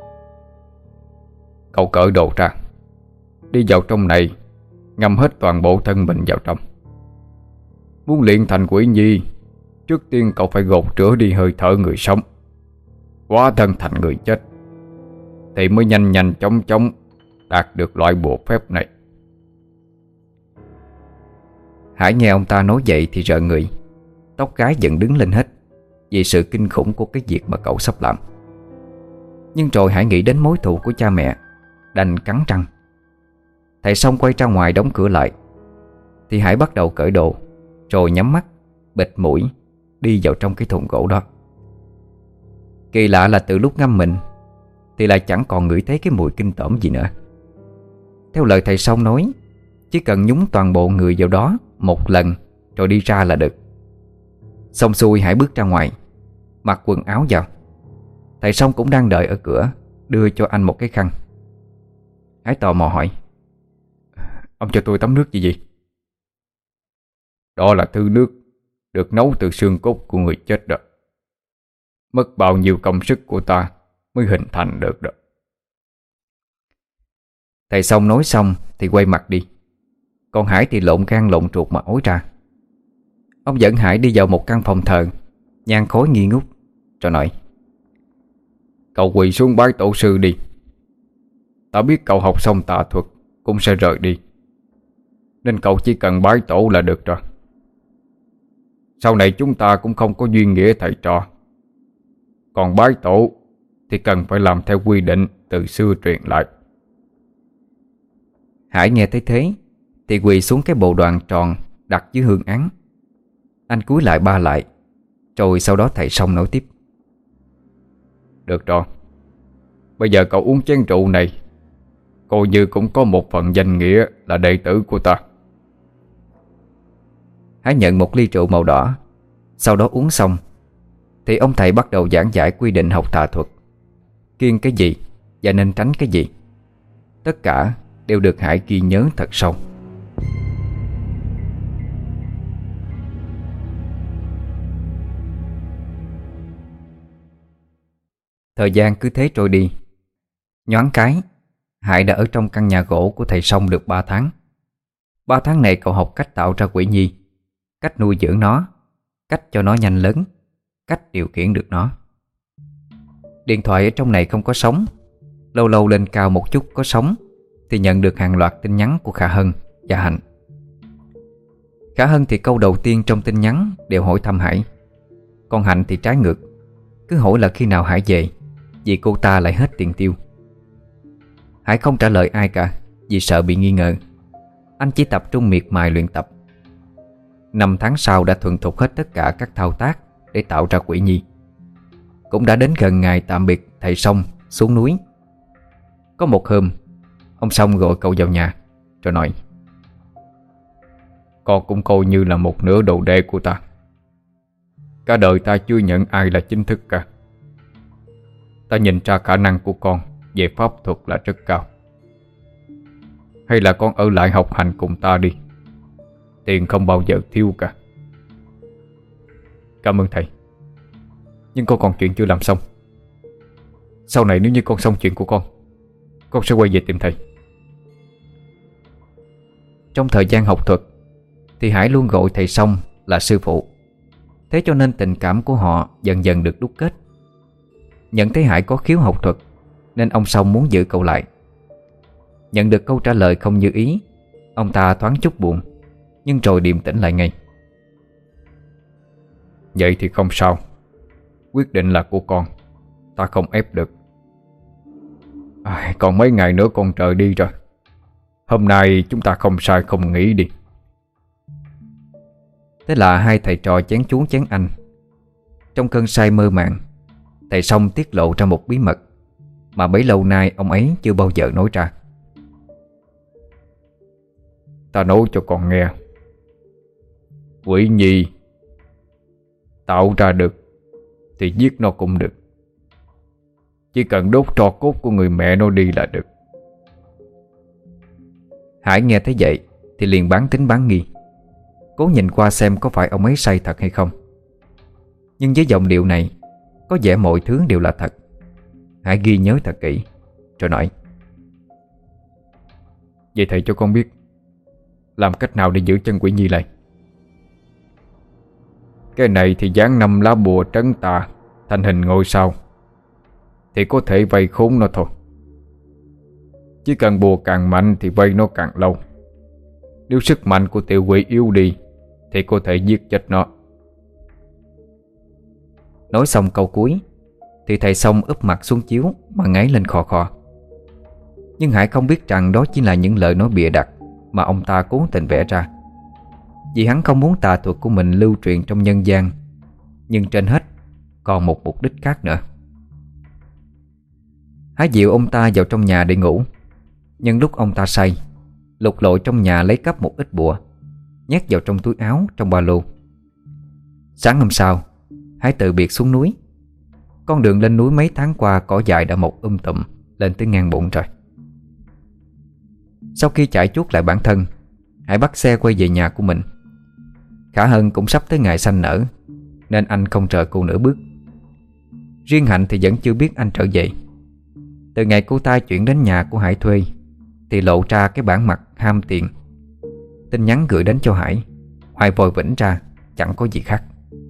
S2: "Cậu cởi đồ ra, đi vào trong này, ngâm hết toàn bộ thân mình vào trong. Muốn luyện thành quỷ nhi, trước tiên cậu phải gột rửa đi hơi thở người sống, hóa thân thành người chết, thì mới nhanh nhanh chóng chóng đạt được loại bùa phép này."
S1: Hải nghe ông ta nói vậy thì rợn người, tóc gái dựng đứng lên hết, vì sự kinh khủng của cái việc mà cậu sắp làm. Nhưng rồi Hải nghĩ đến mối thù của cha mẹ, đành cắn răng. Thầy Song quay ra ngoài đóng cửa lại, thì Hải bắt đầu cởi đồ, rồi nhắm mắt, bịt mũi, đi vào trong cái thùng gỗ đó. Kỳ lạ là từ lúc ngâm mình thì lại chẳng còn ngửi thấy cái mùi kinh tởm gì nữa. Theo lời thầy Song nói, chỉ cần nhúng toàn bộ người vào đó một lần rồi đi ra là được. Xong xuôi, Hải bước ra ngoài, mặc quần áo vào. Thầy Song cũng đang đợi ở cửa, đưa cho anh một cái khăn. Hải tò mò hỏi:
S2: "Ông cho tôi tắm nước gì vậy?" "Đó là thứ nước được nấu từ xương cốt của người chết đó. Mất bao nhiêu công sức của ta mới hình thành được đó."
S1: Thầy Song nói xong thì quay mặt đi. Còn Hải thì lộn gan lộn ruột mà ối ra. Ông dẫn Hải đi vào một căn phòng thờ, nhang khói nghi ngút, rồi nói:
S2: "Cậu quỳ xuống bái tổ sư đi. Ta biết cậu học xong tà thuật cũng sẽ rời đi, nên cậu chỉ cần bái tổ là được rồi. Sau này chúng ta cũng không có duyên nghĩa thầy trò. Còn bái tổ thì cần phải làm theo quy định từ xưa truyền lại."
S1: Hải nghe thấy thế thì quỳ xuống cái bộ đoàn tròn đặt dưới hương án. Anh cúi lại ba lại, rồi sau đó thầy Song nói tiếp:
S2: "Được rồi, bây giờ cậu uống chén rượu này, coi như cũng có một phần danh nghĩa là đệ tử của ta."
S1: Hải nhận một ly rượu màu đỏ. Sau đó uống xong thì ông thầy bắt đầu giảng giải quy định học tà thuật, kiêng cái gì và nên tránh cái gì. Tất cả đều được Hải ghi nhớ thật sâu. Thời gian cứ thế trôi đi. Nhoáng cái, Hải đã ở trong căn nhà gỗ của thầy Song được ba tháng. Ba tháng này cậu học cách tạo ra quỷ nhi, cách nuôi dưỡng nó, cách cho nó nhanh lớn, cách điều khiển được nó. Điện thoại ở trong này không có sóng. Lâu lâu lên cao một chút có sóng thì nhận được hàng loạt tin nhắn của Khả Hân và Hạnh. Khả Hân thì câu đầu tiên trong tin nhắn đều hỏi thăm Hải. Còn Hạnh thì trái ngược, cứ hỏi là khi nào Hải về, vì cô ta lại hết tiền tiêu. Hải không trả lời ai cả, vì sợ bị nghi ngờ. Anh chỉ tập trung miệt mài luyện tập. Năm tháng sau đã thuần thục hết tất cả các thao tác để tạo ra quỷ nhi. Cũng đã đến gần ngày tạm biệt thầy Song xuống núi. Có một hôm, ông Song gọi cậu vào nhà rồi nói:
S2: "Con cũng coi như là một nửa đồ đệ của ta. Cả đời ta chưa nhận ai là chính thức cả. Ta nhìn ra khả năng của con về pháp thuật là rất cao. Hay là con ở lại học hành cùng ta đi, tiền không bao giờ thiếu cả."
S1: "Cảm ơn thầy, nhưng con còn chuyện chưa làm xong. Sau này nếu như con xong chuyện của con, con sẽ quay về tìm thầy." Trong thời gian học thuật thì Hải luôn gọi thầy Song là sư phụ. Thế cho nên tình cảm của họ dần dần được đúc kết. Nhận thấy Hải có khiếu học thuật nên ông Song muốn giữ cậu lại. Nhận được câu trả lời không như ý, ông ta thoáng chút buồn, nhưng rồi điềm tĩnh lại ngay.
S2: "Vậy thì không sao. Quyết định là của con, ta không ép được. À, còn mấy ngày nữa con trời đi rồi. Hôm nay chúng ta không sai không nghĩ đi."
S1: Thế là hai thầy trò chén chú chén anh. Trong cơn say mơ màng, thầy Song tiết lộ ra một bí mật mà bấy lâu nay ông ấy chưa bao giờ nói ra.
S2: Ta nói cho con nghe, quỷ nhi tạo ra được thì giết nó cũng được. Chỉ cần đốt tro cốt của người mẹ nó đi là được.
S1: Hải nghe thấy vậy thì liền bán tính bán nghi, cố nhìn qua xem có phải ông ấy say thật hay không. Nhưng với giọng điệu này, có vẻ mọi thứ đều là thật. Hải ghi nhớ thật kỹ rồi nói:
S2: Vậy thầy cho con biết làm cách nào để giữ chân quỷ nhi lại. Cái này thì dán năm lá bùa trấn tà thành hình ngôi sao thì có thể vây khốn nó thôi. Chỉ cần bùa càng mạnh thì vây nó càng lâu. Nếu sức mạnh của tiểu quỷ yếu đi thì có thể giết chết nó.
S1: Nói xong câu cuối thì thầy Song úp mặt xuống chiếu mà ngáy lên khò khò. Nhưng Hải không biết rằng đó chỉ là những lời nói bịa đặt mà ông ta cố tình vẽ ra, vì hắn không muốn tà thuật của mình lưu truyền trong nhân gian. Nhưng trên hết còn một mục đích khác nữa. Hải dịu ông ta vào trong nhà để ngủ. Nhưng lúc ông ta say, lục lội trong nhà lấy cắp một ít bùa, nhét vào trong túi áo trong ba lô. Sáng hôm sau, Hải từ biệt xuống núi. Con đường lên núi mấy tháng qua cỏ dại đã mọc um tùm lên tới ngang bụng rồi. Sau khi chạy chuốt lại bản thân, Hải bắt xe quay về nhà của mình. Khả Hân cũng sắp tới ngày sanh nở, nên anh không chờ cô nửa bước. Riêng Hạnh thì vẫn chưa biết anh trở về. Từ ngày cô ta chuyển đến nhà của Hải thuê thì lộ ra cái bản mặt ham tiền. Tin nhắn gửi đến cho Hải, ngoài vòi vĩnh ra chẳng có gì khác.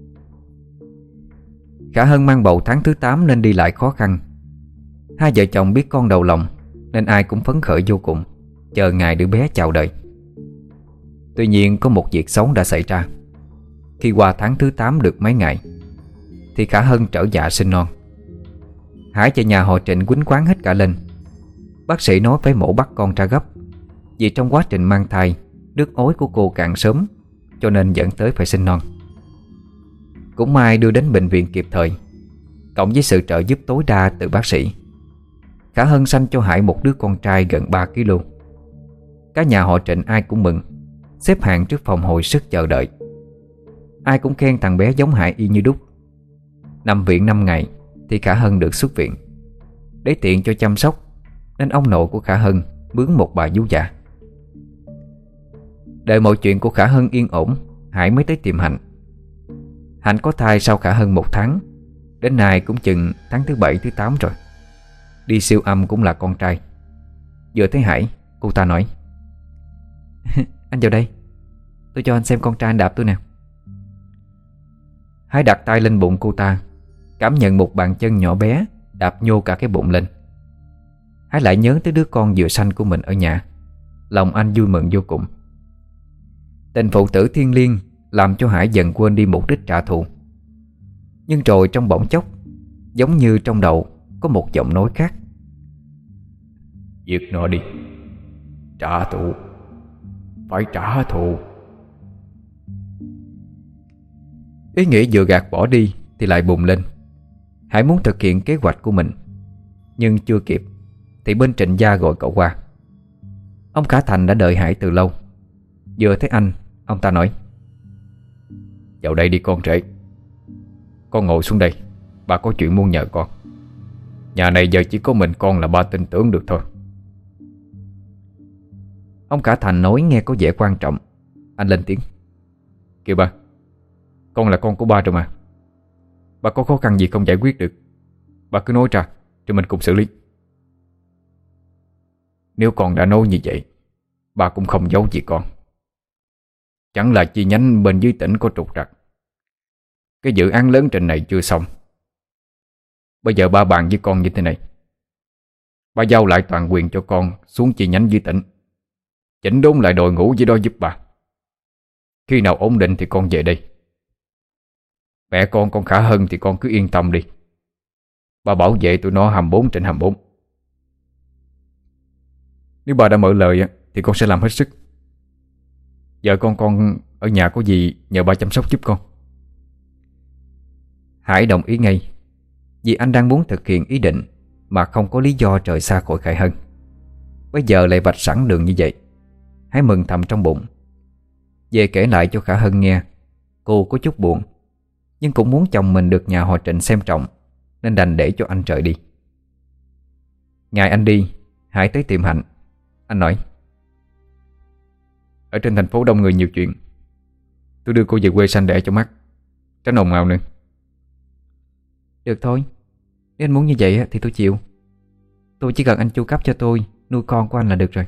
S1: Khả Hân mang bầu tháng thứ tám nên đi lại khó khăn. Hai vợ chồng biết con đầu lòng nên ai cũng phấn khởi vô cùng, chờ ngày đứa bé chào đời. Tuy nhiên có một việc xấu đã xảy ra. Khi qua tháng thứ tám được mấy ngày thì Khả Hân trở dạ sinh non. Hải chạy nhà họ Trịnh quýnh quáng hết cả lên. Bác sĩ nói phải mổ bắt con ra gấp, vì trong quá trình mang thai, nước ối của cô cạn sớm, cho nên dẫn tới phải sinh non. Cũng may đưa đến bệnh viện kịp thời, cộng với sự trợ giúp tối đa từ bác sĩ, Khả Hân sanh cho Hải một đứa con trai gần ba ki lô. Cả nhà họ Trịnh ai cũng mừng, xếp hàng trước phòng hồi sức chờ đợi. Ai cũng khen thằng bé giống Hải y như đúc. Nằm viện năm ngày thì Khả Hân được xuất viện. Để tiện cho chăm sóc nên ông nội của Khả Hân mướn một bà vú già. Đợi mọi chuyện của Khả Hân yên ổn, Hải mới tới tìm Hạnh. Hạnh có thai sau Khả Hân một tháng, đến nay cũng chừng tháng thứ bảy thứ tám rồi. Đi siêu âm cũng là con trai. Vừa thấy Hải, cô ta nói: Anh vào đây, tôi cho anh xem con trai anh đạp tôi nè. Hải đặt tay lên bụng cô ta, cảm nhận một bàn chân nhỏ bé đạp nhô cả cái bụng lên. Hải lại nhớ tới đứa con vừa sanh của mình ở nhà. Lòng anh vui mừng vô cùng. Tình phụ tử thiêng liêng làm cho Hải dần quên đi mục đích trả thù. Nhưng rồi trong bỗng chốc, giống như trong đầu có một giọng nói khác:
S2: Giết nó đi, trả thù, phải trả thù.
S1: Ý nghĩ vừa gạt bỏ đi thì lại bùng lên. Hải muốn thực hiện kế hoạch của mình, nhưng chưa kịp thì bên Trịnh gia gọi cậu qua. Ông Khả Thành đã đợi Hải từ lâu. Vừa thấy anh, ông ta nói:
S2: Vào đây đi con rể. Con ngồi xuống đây, bà có chuyện muốn nhờ con. Nhà này giờ chỉ có mình con là ba tin tưởng được thôi.
S1: Ông Khả Thành nói nghe có vẻ quan trọng. Anh lên tiếng:
S2: Kìa ba, con là con của ba rồi mà. Bà có khó khăn gì không giải quyết được, bà cứ nói ra rồi mình cùng xử lý. Nếu con đã nói như vậy, ba cũng không giấu gì con. Chẳng là chi nhánh bên dưới tỉnh có trục trặc. Cái dự án lớn trên này chưa xong. Bây giờ ba bàn với con như thế này: ba giao lại toàn quyền cho con xuống chi nhánh dưới tỉnh, chỉnh đốn lại đội ngũ dưới đó giúp bà. Khi nào ổn định thì con về đây. Mẹ con con Khả Hân thì con cứ yên tâm đi, ba bảo vệ tụi nó hầm bốn trên hầm bốn. Nếu ba đã mở lời thì con sẽ làm hết sức. Vợ con con ở nhà có gì nhờ ba chăm sóc giúp con.
S1: Hải đồng ý ngay, vì anh đang muốn thực hiện ý định mà không có lý do rời xa khỏi Khải Hân. Bây giờ lại vạch sẵn đường như vậy, Hải mừng thầm trong bụng. Về kể lại cho Khả Hân nghe, cô có chút buồn, nhưng cũng muốn chồng mình được nhà họ Trịnh xem trọng, nên đành để cho anh rời đi. Ngày anh đi, Hải tới tìm Hạnh. Anh nói:
S2: Ở trên thành phố đông người nhiều chuyện, tôi đưa cô về quê sanh đẻ cho mắt, tránh ồn ào nữa.
S1: Được thôi, nếu anh muốn như vậy thì tôi chịu. Tôi chỉ cần anh chu cấp cho tôi nuôi con của anh là được rồi.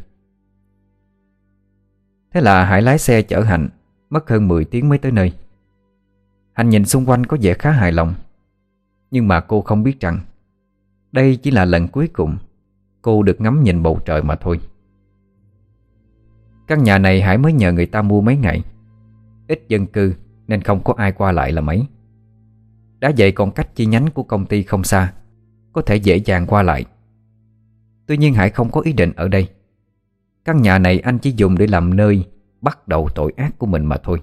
S1: Thế là Hải lái xe chở Hạnh, mất hơn mười tiếng mới tới nơi. Hạnh nhìn xung quanh có vẻ khá hài lòng, nhưng mà cô không biết rằng đây chỉ là lần cuối cùng cô được ngắm nhìn bầu trời mà thôi. Căn nhà này Hải mới nhờ người ta mua mấy ngày, ít dân cư nên không có ai qua lại là mấy. Đã vậy còn cách chi nhánh của công ty không xa, có thể dễ dàng qua lại. Tuy nhiên Hải không có ý định ở đây. Căn nhà này anh chỉ dùng để làm nơi bắt đầu tội ác của mình mà thôi.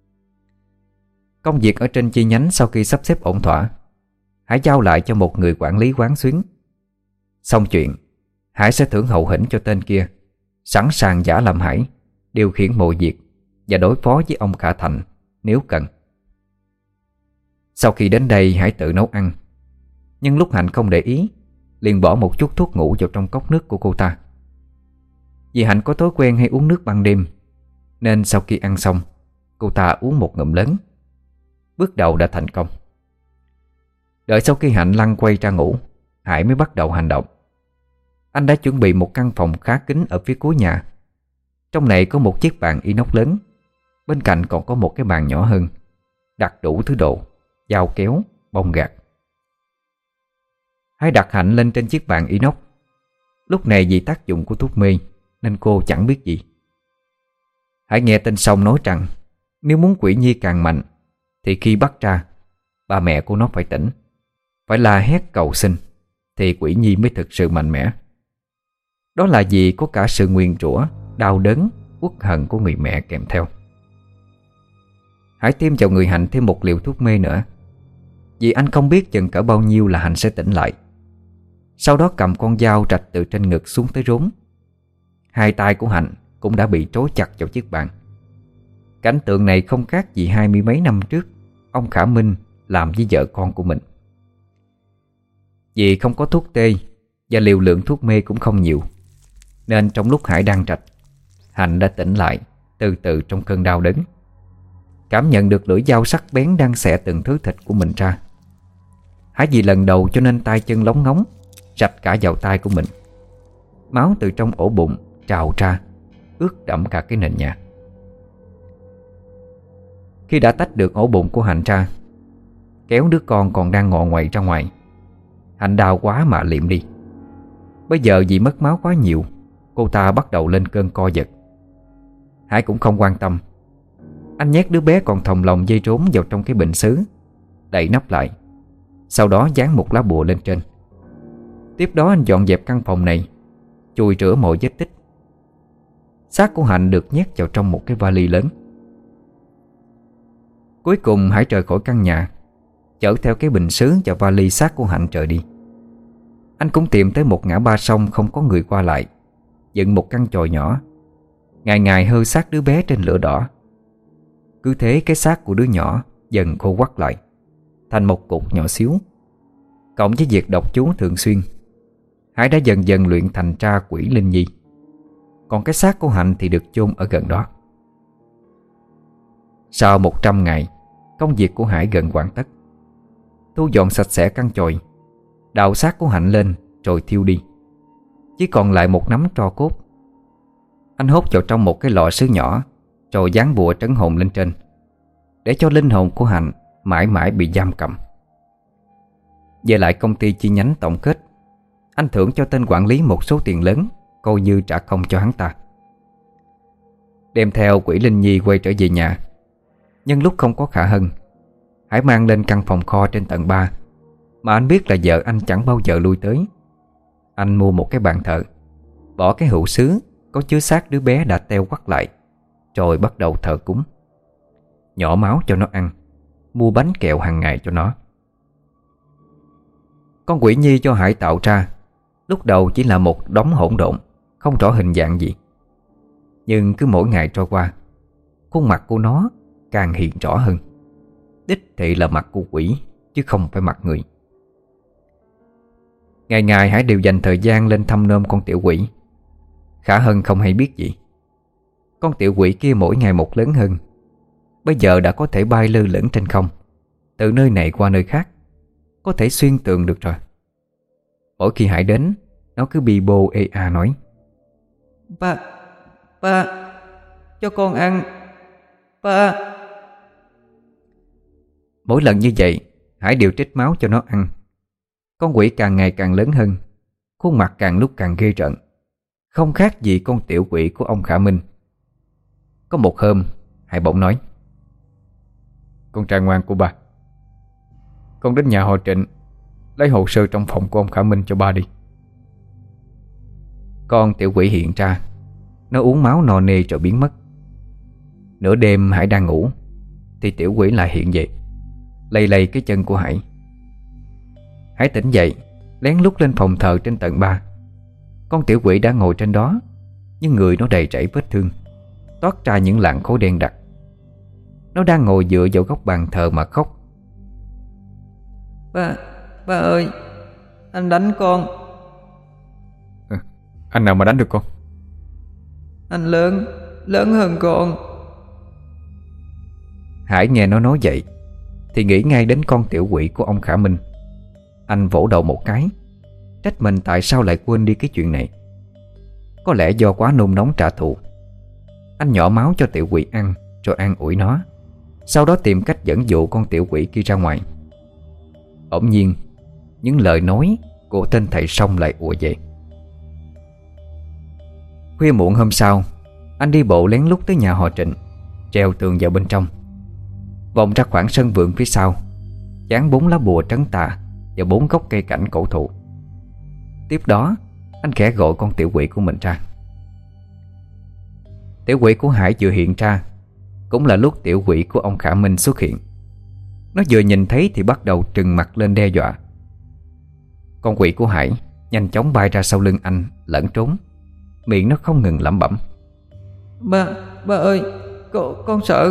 S1: Công việc ở trên chi nhánh sau khi sắp xếp ổn thỏa, Hải giao lại cho một người quản lý quán xuyến. Xong chuyện, Hải sẽ thưởng hậu hĩnh cho tên kia, sẵn sàng giả làm Hải, điều khiển mọi việc và đối phó với ông Khả Thành nếu cần. Sau khi đến đây, Hải tự nấu ăn, nhưng lúc Hạnh không để ý, liền bỏ một chút thuốc ngủ vào trong cốc nước của cô ta. Vì Hạnh có thói quen hay uống nước ban đêm, nên sau khi ăn xong, cô ta uống một ngụm lớn. Bước đầu đã thành công. Đợi sau khi Hạnh lăn quay ra ngủ, Hải mới bắt đầu hành động. Anh đã chuẩn bị một căn phòng khá kín ở phía cuối nhà. Trong này có một chiếc bàn inox lớn, bên cạnh còn có một cái bàn nhỏ hơn, đặt đủ thứ đồ, dao kéo, bông gạc. Hải đặt Hạnh lên trên chiếc bàn inox. Lúc này vì tác dụng của thuốc mê nên cô chẳng biết gì. Hải nghe tên Song nói rằng nếu muốn quỷ nhi càng mạnh thì khi bắt ra, ba mẹ của nó phải tỉnh, phải la hét cầu xin, thì quỷ nhi mới thực sự mạnh mẽ. Đó là vì có cả sự nguyền rủa, đau đớn, uất hận của người mẹ kèm theo. Hải tiêm vào người Hạnh thêm một liều thuốc mê nữa, vì anh không biết chừng cỡ bao nhiêu là Hạnh sẽ tỉnh lại. Sau đó cầm con dao rạch từ trên ngực xuống tới rốn. Hai tay của Hạnh cũng đã bị trói chặt vào chiếc bàn. Cảnh tượng này không khác gì hai mươi mấy năm trước ông Khả Minh làm với vợ con của mình. Vì không có thuốc tê và liều lượng thuốc mê cũng không nhiều, nên trong lúc Hải đang rạch, Hạnh đã tỉnh lại từ từ trong cơn đau đớn. Cảm nhận được lưỡi dao sắc bén đang xẻ từng thứ thịt của mình ra. Hải vì lần đầu cho nên tay chân lóng ngóng, rạch cả vào tay của mình. Máu từ trong ổ bụng trào ra, ướt đẫm cả cái nền nhà. Khi đã tách được ổ bụng của Hạnh ra, kéo đứa con còn đang ngọ nguậy ra ngoài, Hạnh đau quá mà liệm đi. Bây giờ vì mất máu quá nhiều, cô ta bắt đầu lên cơn co giật. Hải cũng không quan tâm. Anh nhét đứa bé còn thòng lồng dây trốn vào trong cái bình sứ, đậy nắp lại, sau đó dán một lá bùa lên trên. Tiếp đó anh dọn dẹp căn phòng này, chùi rửa mọi vết tích. Xác của Hạnh được nhét vào trong một cái vali lớn. Cuối cùng Hải rời khỏi căn nhà, chở theo cái bình sứ và vali xác của Hạnh rời đi. Anh cũng tìm tới một ngã ba sông không có người qua lại, dựng một căn chòi nhỏ, ngày ngày hơ xác đứa bé trên lửa đỏ. Cứ thế cái xác của đứa nhỏ dần khô quắt lại thành một cục nhỏ xíu. Cộng với việc đọc chú thường xuyên, Hải đã dần dần luyện thành ra quỷ linh nhi. Còn cái xác của Hạnh thì được chôn ở gần đó. Sau một trăm ngày, công việc của Hải gần hoàn tất. Thu dọn sạch sẽ căn chòi, đào xác của Hạnh lên rồi thiêu đi. Chỉ còn lại một nắm tro cốt. Anh hốt vào trong một cái lọ sứ nhỏ, rồi dán bùa trấn hồn lên trên, để cho linh hồn của Hạnh mãi mãi bị giam cầm. Về lại công ty chi nhánh tổng kết, anh thưởng cho tên quản lý một số tiền lớn, coi như trả công cho hắn ta. Đem theo quỷ linh nhi quay trở về nhà. Nhưng lúc không có Khả Hân, Hải mang lên căn phòng kho trên tầng ba, mà anh biết là vợ anh chẳng bao giờ lui tới. Anh mua một cái bàn thờ, bỏ cái hũ sứ có chứa xác đứa bé đã teo quắt lại, rồi bắt đầu thờ cúng, nhỏ máu cho nó ăn, mua bánh kẹo hàng ngày cho nó. Con quỷ nhi do Hải tạo ra lúc đầu chỉ là một đống hỗn độn, không rõ hình dạng gì. Nhưng cứ mỗi ngày trôi qua, khuôn mặt của nó càng hiện rõ hơn. Đích thị là mặt của quỷ, chứ không phải mặt người. Ngày ngày Hải đều dành thời gian lên thăm nom con tiểu quỷ. Khả Hân không hay biết gì. Con tiểu quỷ kia mỗi ngày một lớn hơn. Bây giờ đã có thể bay lơ lửng trên không, từ nơi này qua nơi khác, có thể xuyên tường được rồi. Mỗi khi Hải đến, nó cứ bi bô ê a nói: Ba, ba, cho con ăn, ba. Mỗi lần như vậy, Hải đều trích máu cho nó ăn. Con quỷ càng ngày càng lớn hơn, khuôn mặt càng lúc càng ghê rợn, không khác gì con tiểu quỷ của ông Khả Minh. Có một hôm, Hải bỗng nói: Con trai ngoan của ba, con đến nhà họ Trịnh lấy hồ sơ trong phòng của ông Khả Minh cho ba đi. Con tiểu quỷ hiện ra. Nó uống máu no nê rồi biến mất. Nửa đêm Hải đang ngủ thì tiểu quỷ lại hiện về, lay lay cái chân của Hải. Hải tỉnh dậy, lén lút lên phòng thờ trên tầng ba. Con tiểu quỷ đã ngồi trên đó, nhưng người nó đầy rẫy vết thương, toát ra những làn khói đen đặc. Nó đang ngồi dựa vào góc bàn thờ mà khóc: Ba, ba ơi, anh đánh con.
S2: À, anh nào mà đánh được con?
S1: Anh lớn, lớn hơn con. Hải nghe nó nói vậy thì nghĩ ngay đến con tiểu quỷ của ông Khả Minh. Anh vỗ đầu một cái, trách mình tại sao lại quên đi cái chuyện này. Có lẽ do quá nôn nóng trả thù. Anh nhỏ máu cho tiểu quỷ ăn, rồi an ủi nó, sau đó tìm cách dẫn dụ con tiểu quỷ kia ra ngoài. Bỗng nhiên, những lời nói của tên thầy Song lại ùa về. Khuya muộn hôm sau, anh đi bộ lén lút tới nhà họ Trịnh, trèo tường vào bên trong, vòng ra khoảng sân vườn phía sau, dán bốn lá bùa trấn tà và bốn gốc cây cảnh cổ thụ. Tiếp đó, anh khẽ gọi con tiểu quỷ của mình ra. Tiểu quỷ của Hải vừa hiện ra cũng là lúc tiểu quỷ của ông Khả Minh xuất hiện. Nó vừa nhìn thấy thì bắt đầu trừng mặt lên đe dọa. Con quỷ của Hải nhanh chóng bay ra sau lưng anh lẫn trốn, miệng nó không ngừng lẩm bẩm: Ba, ba ơi, con, con sợ.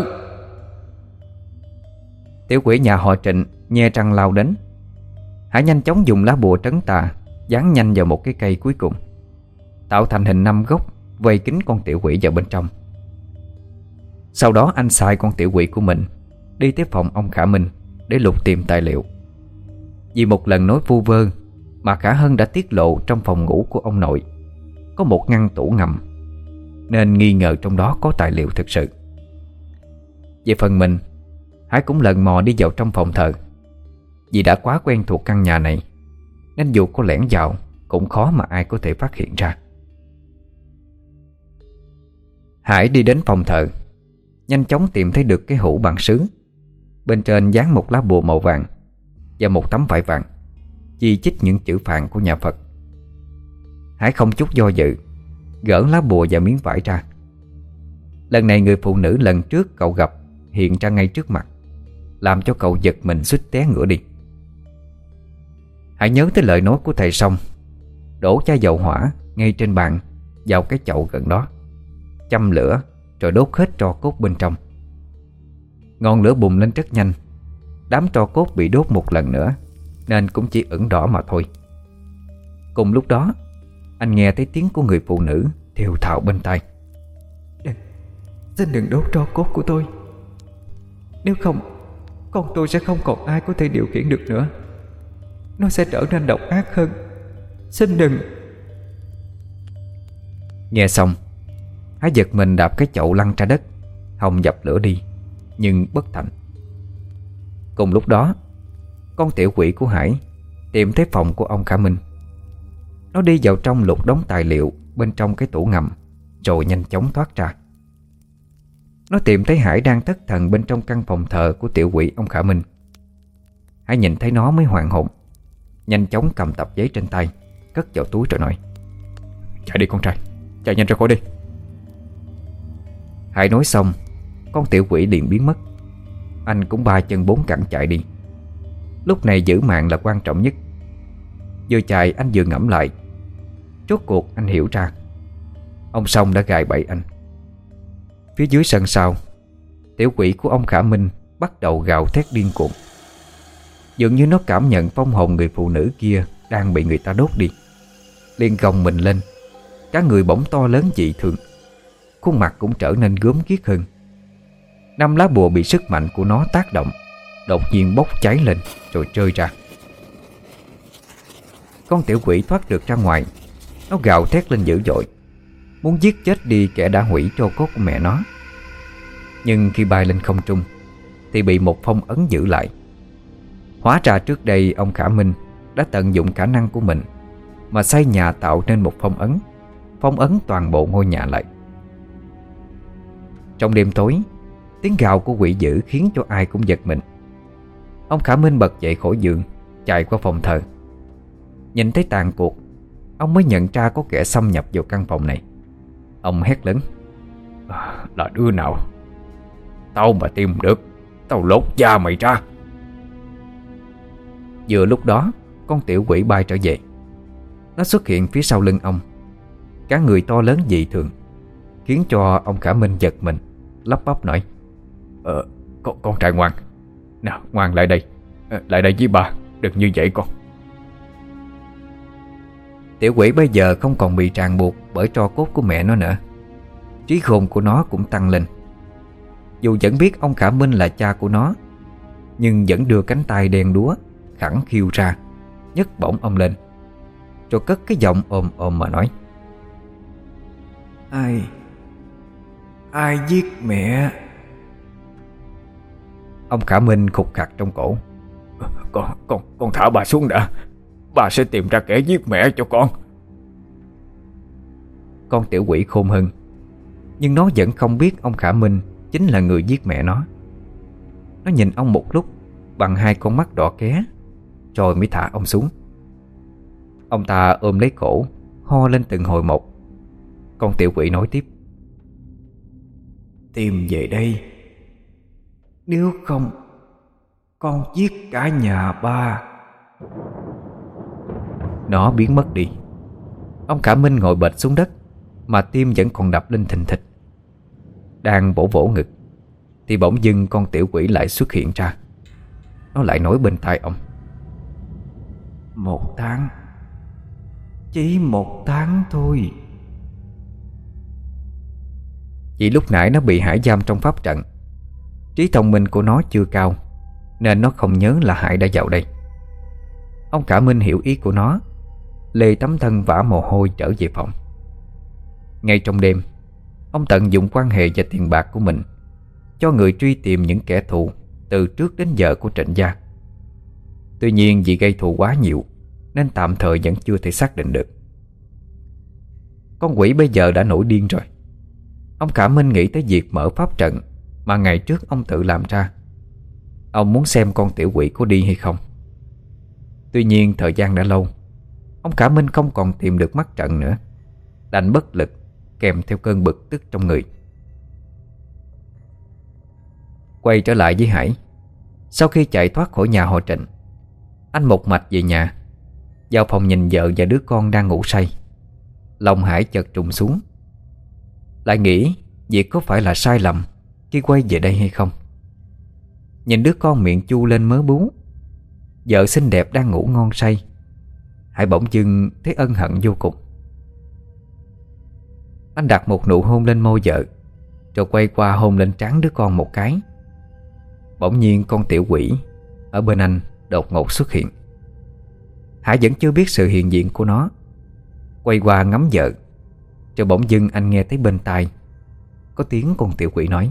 S1: Tiểu quỷ nhà họ Trịnh nhe răng lao đến. Hải nhanh chóng dùng lá bùa trấn tà dán nhanh vào một cái cây cuối cùng, tạo thành hình năm gốc vây kín con tiểu quỷ vào bên trong. Sau đó anh sai con tiểu quỷ của mình đi tới phòng ông Khả Minh để lục tìm tài liệu. Vì một lần nói vu vơ mà Khả Hân đã tiết lộ trong phòng ngủ của ông nội có một ngăn tủ ngầm, nên nghi ngờ trong đó có tài liệu thực sự. Về phần mình, Hải cũng lần mò đi vào trong phòng thờ. Vì đã quá quen thuộc căn nhà này, nên dù có lẻn vào cũng khó mà ai có thể phát hiện ra. Hải đi đến phòng thờ, nhanh chóng tìm thấy được cái hũ bằng sứ. Bên trên dán một lá bùa màu vàng và một tấm vải vàng chi chít những chữ phạn của nhà Phật. Hải không chút do dự gỡ lá bùa và miếng vải ra. Lần này người phụ nữ lần trước cậu gặp hiện ra ngay trước mặt, làm cho cậu giật mình suýt té ngửa đi. Hải nhớ tới lời nói của thầy Song, đổ chai dầu hỏa ngay trên bàn vào cái chậu gần đó, châm lửa rồi đốt hết tro cốt bên trong. Ngọn lửa bùng lên rất nhanh. Đám tro cốt bị đốt một lần nữa nên cũng chỉ ửng đỏ mà thôi. Cùng lúc đó, anh nghe thấy tiếng của người phụ nữ thều thào bên tai: Đừng, xin đừng đốt tro cốt của tôi. Nếu không, con tôi sẽ không còn ai có thể điều khiển được nữa. Nó sẽ trở nên độc ác hơn. Xin đừng. Nghe xong, Hải giật mình đạp cái chậu lăn ra đất, hòng dập lửa đi, nhưng bất thành. Cùng lúc đó, con tiểu quỷ của Hải tìm thấy phòng của ông Khả Minh. Nó đi vào trong lục đống tài liệu bên trong cái tủ ngầm, rồi nhanh chóng thoát ra. Nó tìm thấy Hải đang thất thần bên trong căn phòng thờ của tiểu quỷ ông Khả Minh. Hải nhìn thấy nó mới hoàn hồn, nhanh chóng cầm tập giấy trên tay, cất vào túi rồi nói: Chạy đi con trai, chạy nhanh ra khỏi đi. Hải nói xong, con tiểu quỷ liền biến mất. Anh cũng ba chân bốn cẳng chạy đi. Lúc này giữ mạng là quan trọng nhất. Vừa chạy anh vừa ngẫm lại. Rốt cuộc anh hiểu ra, ông Song đã gài bẫy anh. Phía dưới sân sau, tiểu quỷ của ông Khả Minh bắt đầu gào thét điên cuồng. Dường như nó cảm nhận vong hồn người phụ nữ kia đang bị người ta đốt đi, liền gồng mình lên. Cả người bỗng to lớn dị thường, khuôn mặt cũng trở nên gớm ghiếc hơn. Năm lá bùa bị sức mạnh của nó tác động, đột nhiên bốc cháy lên rồi rơi ra. Con tiểu quỷ thoát được ra ngoài. Nó gào thét lên dữ dội, muốn giết chết đi kẻ đã hủy tro cốt của mẹ nó. Nhưng khi bay lên không trung thì bị một phong ấn giữ lại. Hóa ra trước đây ông Khả Minh đã tận dụng khả năng của mình mà xây nhà tạo nên một phong ấn, phong ấn toàn bộ ngôi nhà lại. Trong đêm tối, tiếng gào của quỷ dữ khiến cho ai cũng giật mình. Ông Khả Minh bật dậy khỏi giường, chạy qua phòng thờ. Nhìn thấy tàn cuộc, ông mới nhận ra có kẻ xâm nhập vào căn phòng này. Ông hét lớn:
S2: à, Là đứa nào? Tao mà tìm được, tao lột da mày ra.
S1: Vừa lúc đó, con tiểu quỷ bay trở về. Nó xuất hiện phía sau lưng ông, cả người to lớn dị thường, khiến cho ông Khả Minh giật mình, lắp bắp nói:
S2: Ờ, con, con trai ngoan. Nào, ngoan lại đây. à, Lại đây với bà, đừng như vậy con.
S1: Tiểu quỷ bây giờ không còn bị ràng buộc bởi tro cốt của mẹ nó nữa. Trí khôn của nó cũng tăng lên. Dù vẫn biết ông Khả Minh là cha của nó, nhưng vẫn đưa cánh tay đen đúa khẳng khiu ra, nhấc bổng ông lên, rồi cất cái giọng ồm ồm mà nói:
S3: Ai Ai giết mẹ?
S1: Ông Khả Minh khục khặc trong cổ:
S2: Con, con, con thả bà xuống đã. Bà sẽ tìm ra kẻ giết mẹ cho con.
S1: Con tiểu quỷ khôn hơn, nhưng nó vẫn không biết ông Khả Minh chính là người giết mẹ nó. Nó nhìn ông một lúc bằng hai con mắt đỏ ké, rồi mới thả ông xuống. Ông ta ôm lấy cổ, ho lên từng hồi một. Con tiểu quỷ nói tiếp:
S3: Tìm về đây, nếu không con giết cả nhà ba.
S1: Nó biến mất đi. Ông Khả Minh ngồi bệt xuống đất, mà tim vẫn còn đập lên thình thịch. Đang vỗ vỗ ngực thì bỗng dưng con tiểu quỷ lại xuất hiện ra. Nó lại nói bên tai ông:
S3: Một tháng, chỉ một tháng thôi.
S1: Vì lúc nãy nó bị Hải giam trong pháp trận, trí thông minh của nó chưa cao, nên nó không nhớ là Hải đã vào đây. Ông Khả Minh hiểu ý của nó, lê tấm thân vã mồ hôi trở về phòng. Ngay trong đêm, ông tận dụng quan hệ và tiền bạc của mình cho người truy tìm những kẻ thù từ trước đến giờ của Trịnh gia. Tuy nhiên vì gây thù quá nhiều nên tạm thời vẫn chưa thể xác định được. Con quỷ bây giờ đã nổi điên rồi. Ông Khả Minh nghĩ tới việc mở pháp trận mà ngày trước ông tự làm ra. Ông muốn xem con tiểu quỷ có đi hay không. Tuy nhiên thời gian đã lâu, ông Khả Minh không còn tìm được mắt trận nữa, đành bất lực kèm theo cơn bực tức trong người. Quay trở lại với Hải. Sau khi chạy thoát khỏi nhà họ Trịnh, anh một mạch về nhà, vào phòng nhìn vợ và đứa con đang ngủ say. Lòng Hải chợt trùng xuống, lại nghĩ việc có phải là sai lầm khi quay về đây hay không. Nhìn đứa con miệng chu lên mớ bú, vợ xinh đẹp đang ngủ ngon say, Hải bỗng dưng thấy ân hận vô cùng. Anh đặt một nụ hôn lên môi vợ, rồi quay qua hôn lên trán đứa con một cái. Bỗng nhiên con tiểu quỷ ở bên anh đột ngột xuất hiện. Hải vẫn chưa biết sự hiện diện của nó, quay qua ngắm vợ, rồi bỗng dưng anh nghe thấy bên tai có tiếng con tiểu quỷ nói: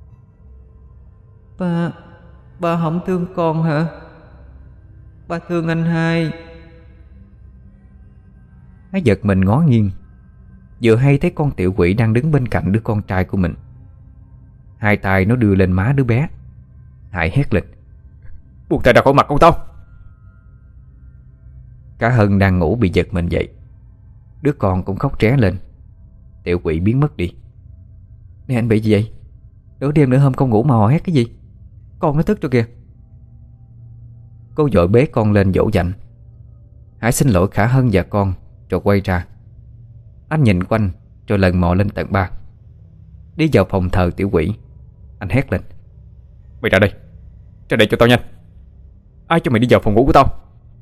S3: Ba, ba không thương con hả? Ba thương anh hai.
S1: Hải giật mình ngó nghiêng, vừa hay thấy con tiểu quỷ đang đứng bên cạnh đứa con trai của mình. Hai tay nó đưa lên má đứa bé. Hải hét lên:
S2: Buông tay ra khỏi mặt con tao.
S1: Cả Hân đang ngủ bị giật mình dậy. Đứa con cũng khóc ré lên. Tiểu quỷ biến mất đi.
S3: Nè anh bị gì vậy? Nửa đêm nửa hôm không ngủ mà hò hét cái gì? Con nó thức rồi kìa.
S1: Cô vội bế con lên dỗ dành. Hải xin lỗi Khả Hân và con rồi quay ra. Anh nhìn quanh rồi lần mò lên tầng ba. Đi vào phòng thờ tiểu quỷ, anh hét lên:
S2: Mày ra đây, ra đây cho tao nhanh. Ai cho mày đi vào phòng ngủ của tao?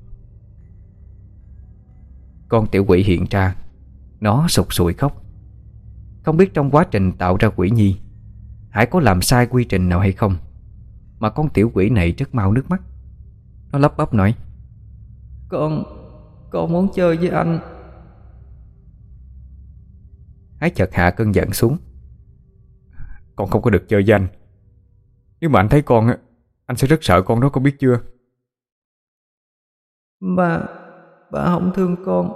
S1: Con tiểu quỷ hiện ra. Nó sụt sùi khóc. Không biết trong quá trình tạo ra quỷ nhi, Hải có làm sai quy trình nào hay không, mà con tiểu quỷ này rất mau nước mắt. Nó lắp bắp nói:
S3: Con Con muốn chơi với anh.
S1: Hải chợt hạ cơn giận xuống.
S2: Con không có được chơi với anh. Nếu mà anh thấy con, anh sẽ rất sợ con đó, con biết chưa?
S3: Ba Ba không thương con.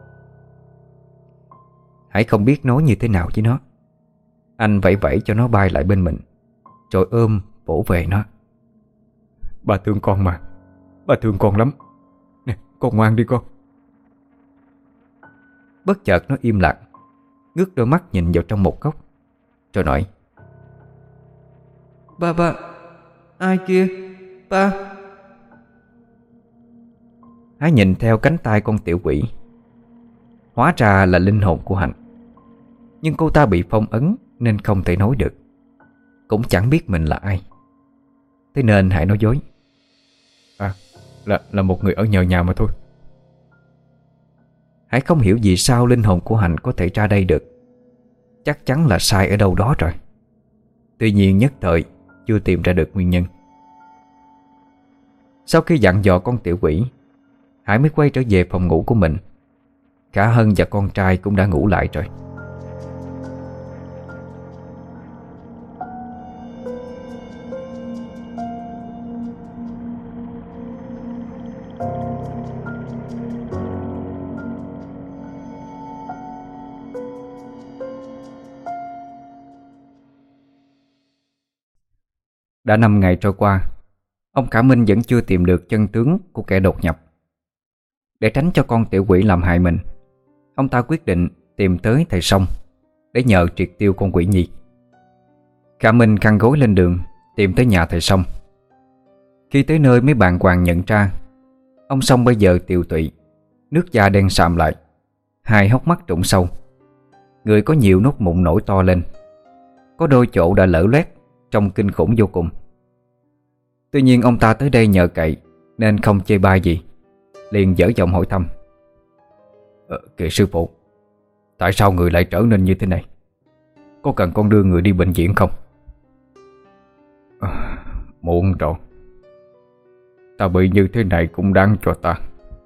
S1: Hải không biết nói như thế nào với nó. Anh vẫy vẫy cho nó bay lại bên mình, rồi ôm vỗ về nó.
S2: Ba thương con mà. Ba thương con lắm. Nè, con ngoan đi con.
S1: Bất chợt nó im lặng, ngước đôi mắt nhìn vào trong một góc, rồi nói:
S3: Ba ba Ai kia Ba.
S1: Hải nhìn theo cánh tay con tiểu quỷ. Hóa ra là linh hồn của Hạnh. Nhưng cô ta bị phong ấn nên không thể nói được, cũng chẳng biết mình là ai. Thế nên Hải nói dối:
S2: À, là, là một người ở nhờ nhà mà thôi.
S1: Hải không hiểu vì sao linh hồn của Hạnh có thể ra đây được. Chắc chắn là sai ở đâu đó rồi. Tuy nhiên nhất thời chưa tìm ra được nguyên nhân. Sau khi dặn dò con tiểu quỷ, Hải mới quay trở về phòng ngủ của mình. Khả Hân và con trai cũng đã ngủ lại rồi. Đã năm ngày trôi qua, ông Khả Minh vẫn chưa tìm được chân tướng của kẻ đột nhập. Để tránh cho con tiểu quỷ làm hại mình, ông ta quyết định tìm tới thầy Song để nhờ triệt tiêu con quỷ nhi. Khả Minh khăn gối lên đường tìm tới nhà thầy Song. Khi tới nơi mới bàng hoàng nhận ra ông Song bây giờ tiều tụy, nước da đen sạm lại, hai hốc mắt trũng sâu, người có nhiều nốt mụn nổi to lên, có đôi chỗ đã lở loét, trông kinh khủng vô cùng. Tuy nhiên ông ta tới đây nhờ cậy nên không chê bai gì, liền dở giọng hỏi thăm: ờ, Kìa sư phụ, tại sao người lại trở nên như thế này? Có cần con đưa người đi bệnh viện không?
S2: À, muộn rồi. Ta bị như thế này cũng đáng cho ta.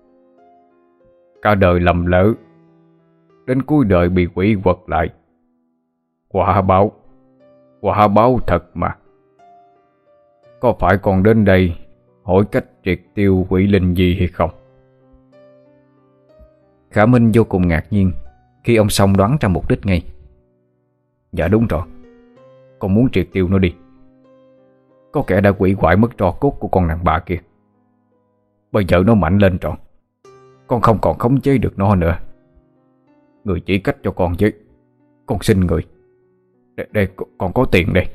S2: Cả đời lầm lỡ, đến cuối đời bị quỷ quật lại. Quả báo, quả báo thật mà. Có phải con đến đây hỏi cách triệt tiêu quỷ linh gì hay không?
S1: Khả Minh vô cùng ngạc nhiên khi ông Song đoán ra mục đích ngay.
S2: Dạ đúng rồi, con muốn triệt tiêu nó đi. Có kẻ đã quỷ hoại mất tro cốt của con nàng bà kia. Bây giờ nó mạnh lên rồi, con không còn khống chế được nó nữa. Người chỉ cách cho con chứ. Con xin người. Đây, đây con có tiền đây.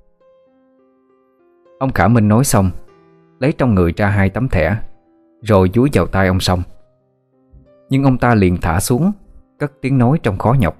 S1: Ông Khả Minh nói xong, lấy trong người ra hai tấm thẻ, rồi dúi vào tay ông Song. Nhưng ông ta liền thả xuống, cất tiếng nói trong khó nhọc: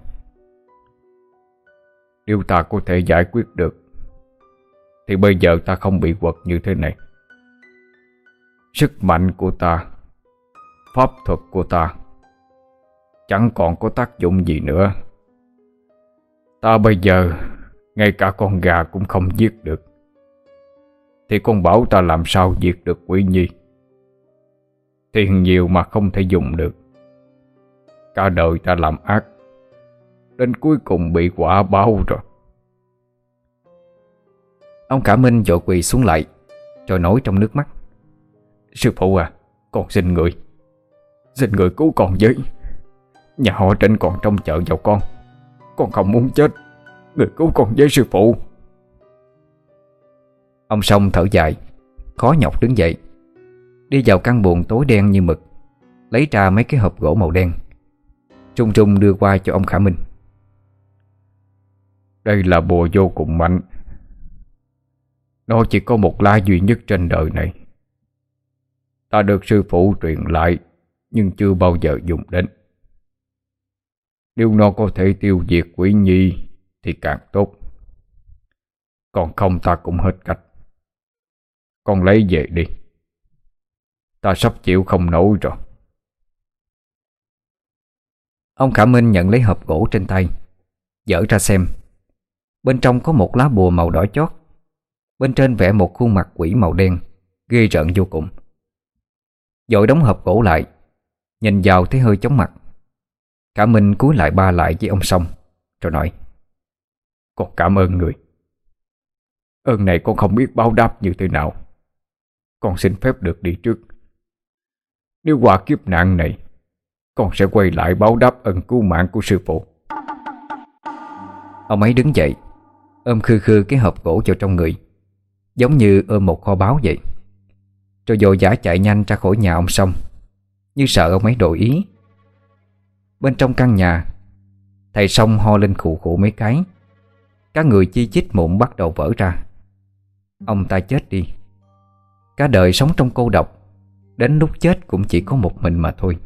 S2: Nếu ta có thể giải quyết được thì bây giờ ta không bị quật như thế này. Sức mạnh của ta, pháp thuật của ta chẳng còn có tác dụng gì nữa. Ta bây giờ ngay cả con gà cũng không giết được, thì con bảo ta làm sao diệt được quỷ nhi? Tiền nhiều mà không thể dùng được. Cả đời ta làm ác, đến cuối cùng bị quả báo rồi.
S1: Ông Khả Minh vội quỳ xuống lại, rồi nói trong nước mắt:
S2: Sư phụ à, con xin người, xin người cứu con với. Nhà họ Trịnh còn trông chờ vào con. Con không muốn chết, người cứu con với sư phụ.
S1: Ông Song thở dài, khó nhọc đứng dậy, đi vào căn buồng tối đen như mực, lấy ra mấy cái hộp gỗ màu đen, trung trung đưa qua cho ông Khả Minh.
S2: Đây là bùa vô cùng mạnh. Nó chỉ có một lá duy nhất trên đời này. Ta được sư phụ truyền lại
S3: nhưng chưa bao giờ dùng đến. Nếu nó có thể tiêu diệt quỷ nhi thì càng tốt. Còn không ta cũng hết cách. Con lấy về đi. Ta sắp chịu không nổi rồi.
S1: Ông Khả Minh nhận lấy hộp gỗ trên tay, dở ra xem. Bên trong có một lá bùa màu đỏ chót. Bên trên vẽ một khuôn mặt quỷ màu đen, ghê rợn vô cùng. Vội đóng hộp gỗ lại, nhìn vào thấy hơi chóng mặt. Khả Minh cúi lại ba lại với ông Song, rồi nói:
S3: Con cảm ơn người. Ơn này con không biết báo đáp như thế nào. Con xin phép được đi trước. Nếu qua kiếp nạn này, con sẽ quay lại báo đáp ơn cứu mạng của sư phụ.
S1: Ông ấy đứng dậy, ôm khư khư cái hộp gỗ vào trong người, giống như ôm một kho báu vậy. Rồi vội vã chạy nhanh ra khỏi nhà ông Song, như sợ ông ấy đổi ý. Bên trong căn nhà, thầy Song ho lên khụ khụ mấy cái. Các người chi chít mụn bắt đầu vỡ ra. Ông ta chết đi. Cả đời sống trong cô độc, đến lúc chết cũng chỉ có một mình mà thôi.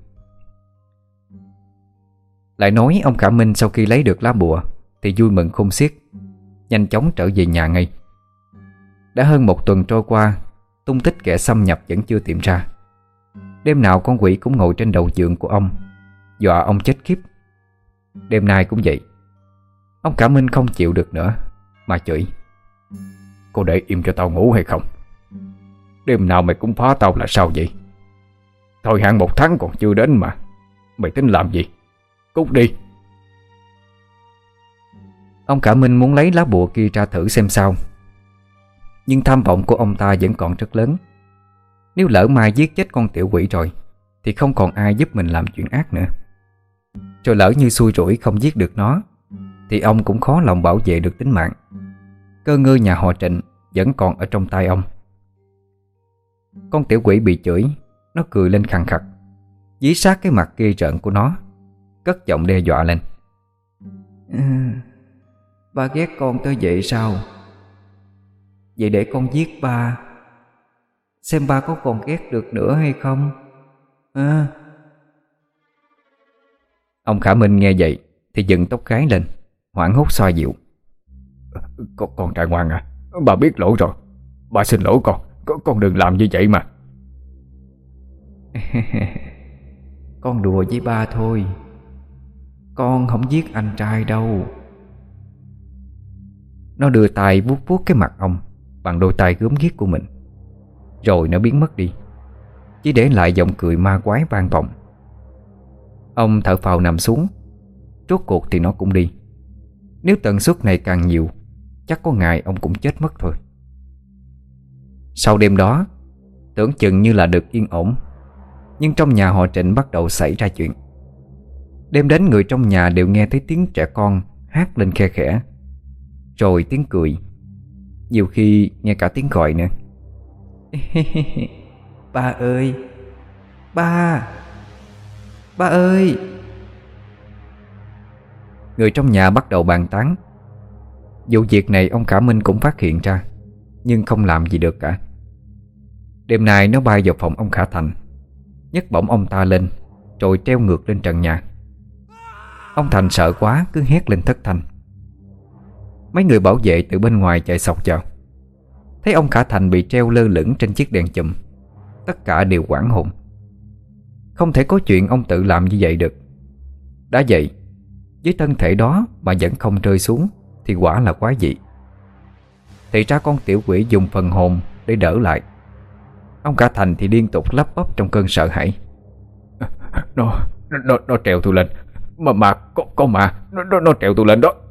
S1: Lại nói ông Khả Minh sau khi lấy được lá bùa thì vui mừng khôn xiết, nhanh chóng trở về nhà ngay. Đã hơn một tuần trôi qua, tung tích kẻ xâm nhập vẫn chưa tìm ra. Đêm nào con quỷ cũng ngồi trên đầu giường của ông, dọa ông chết khiếp. Đêm nay cũng vậy. Ông Khả Minh không chịu được nữa mà chửi:
S3: Cô để im cho tao ngủ hay không? Đêm nào mày cũng phá tao là sao vậy? Thời hạn một tháng còn chưa đến mà. Mày tính làm gì? Cút đi.
S1: Ông Khả Minh muốn lấy lá bùa kia ra thử xem sao, nhưng tham vọng của ông ta vẫn còn rất lớn. Nếu lỡ mai giết chết con tiểu quỷ rồi thì không còn ai giúp mình làm chuyện ác nữa. Rồi lỡ như xui rủi không giết được nó thì ông cũng khó lòng bảo vệ được tính mạng. Cơ ngơi nhà họ Trịnh vẫn còn ở trong tay ông. Con tiểu quỷ bị chửi, nó cười lên khằng khặc, dí sát cái mặt ghê rợn của nó, cất giọng đe dọa lên:
S3: à, Ba ghét con tới vậy sao? Vậy để con giết ba, xem ba có còn ghét được nữa hay không. À.
S1: Ông Khả Minh nghe vậy thì dựng tóc gái lên, hoảng hốt xoa dịu:
S3: Con, con trai ngoan à, bà biết lỗi rồi. Bà xin lỗi con. Con đừng làm như vậy mà.
S2: Con đùa với ba thôi. Con không giết anh trai đâu.
S1: Nó đưa tay vuốt vuốt cái mặt ông bằng đôi tay gớm ghiếc của mình, rồi nó biến mất đi, chỉ để lại giọng cười ma quái vang vọng. Ông thở phào nằm xuống. Rốt cuộc thì nó cũng đi. Nếu tần suất này càng nhiều, chắc có ngày ông cũng chết mất thôi. Sau đêm đó, tưởng chừng như là được yên ổn, nhưng trong nhà họ Trịnh bắt đầu xảy ra chuyện. Đêm đến người trong nhà đều nghe thấy tiếng trẻ con hát lên khe khẽ, rồi tiếng cười, nhiều khi nghe cả tiếng gọi nữa.
S3: Ba ơi! Ba! Ba ơi!
S1: Người trong nhà bắt đầu bàn tán. Vụ việc này ông Khả Minh cũng phát hiện ra, nhưng không làm gì được cả. Đêm nay nó bay vào phòng ông Khả Thành, nhấc bổng ông ta lên, rồi treo ngược lên trần nhà. Ông Thành sợ quá cứ hét lên thất thanh. Mấy người bảo vệ từ bên ngoài chạy xộc vào, thấy ông Khả Thành bị treo lơ lửng trên chiếc đèn chùm. Tất cả đều hoảng hồn. Không thể có chuyện ông tự làm như vậy được. Đã vậy, với thân thể đó mà vẫn không rơi xuống thì quả là quái dị. Thì ra con tiểu quỷ dùng phần hồn để đỡ lại. Ông Khả Thành thì liên tục lắp bắp trong cơn sợ hãi.
S3: Nó, nó, nó trèo tôi lên. Mà mà, có, có mà, nó, nó, nó trèo tôi lên đó.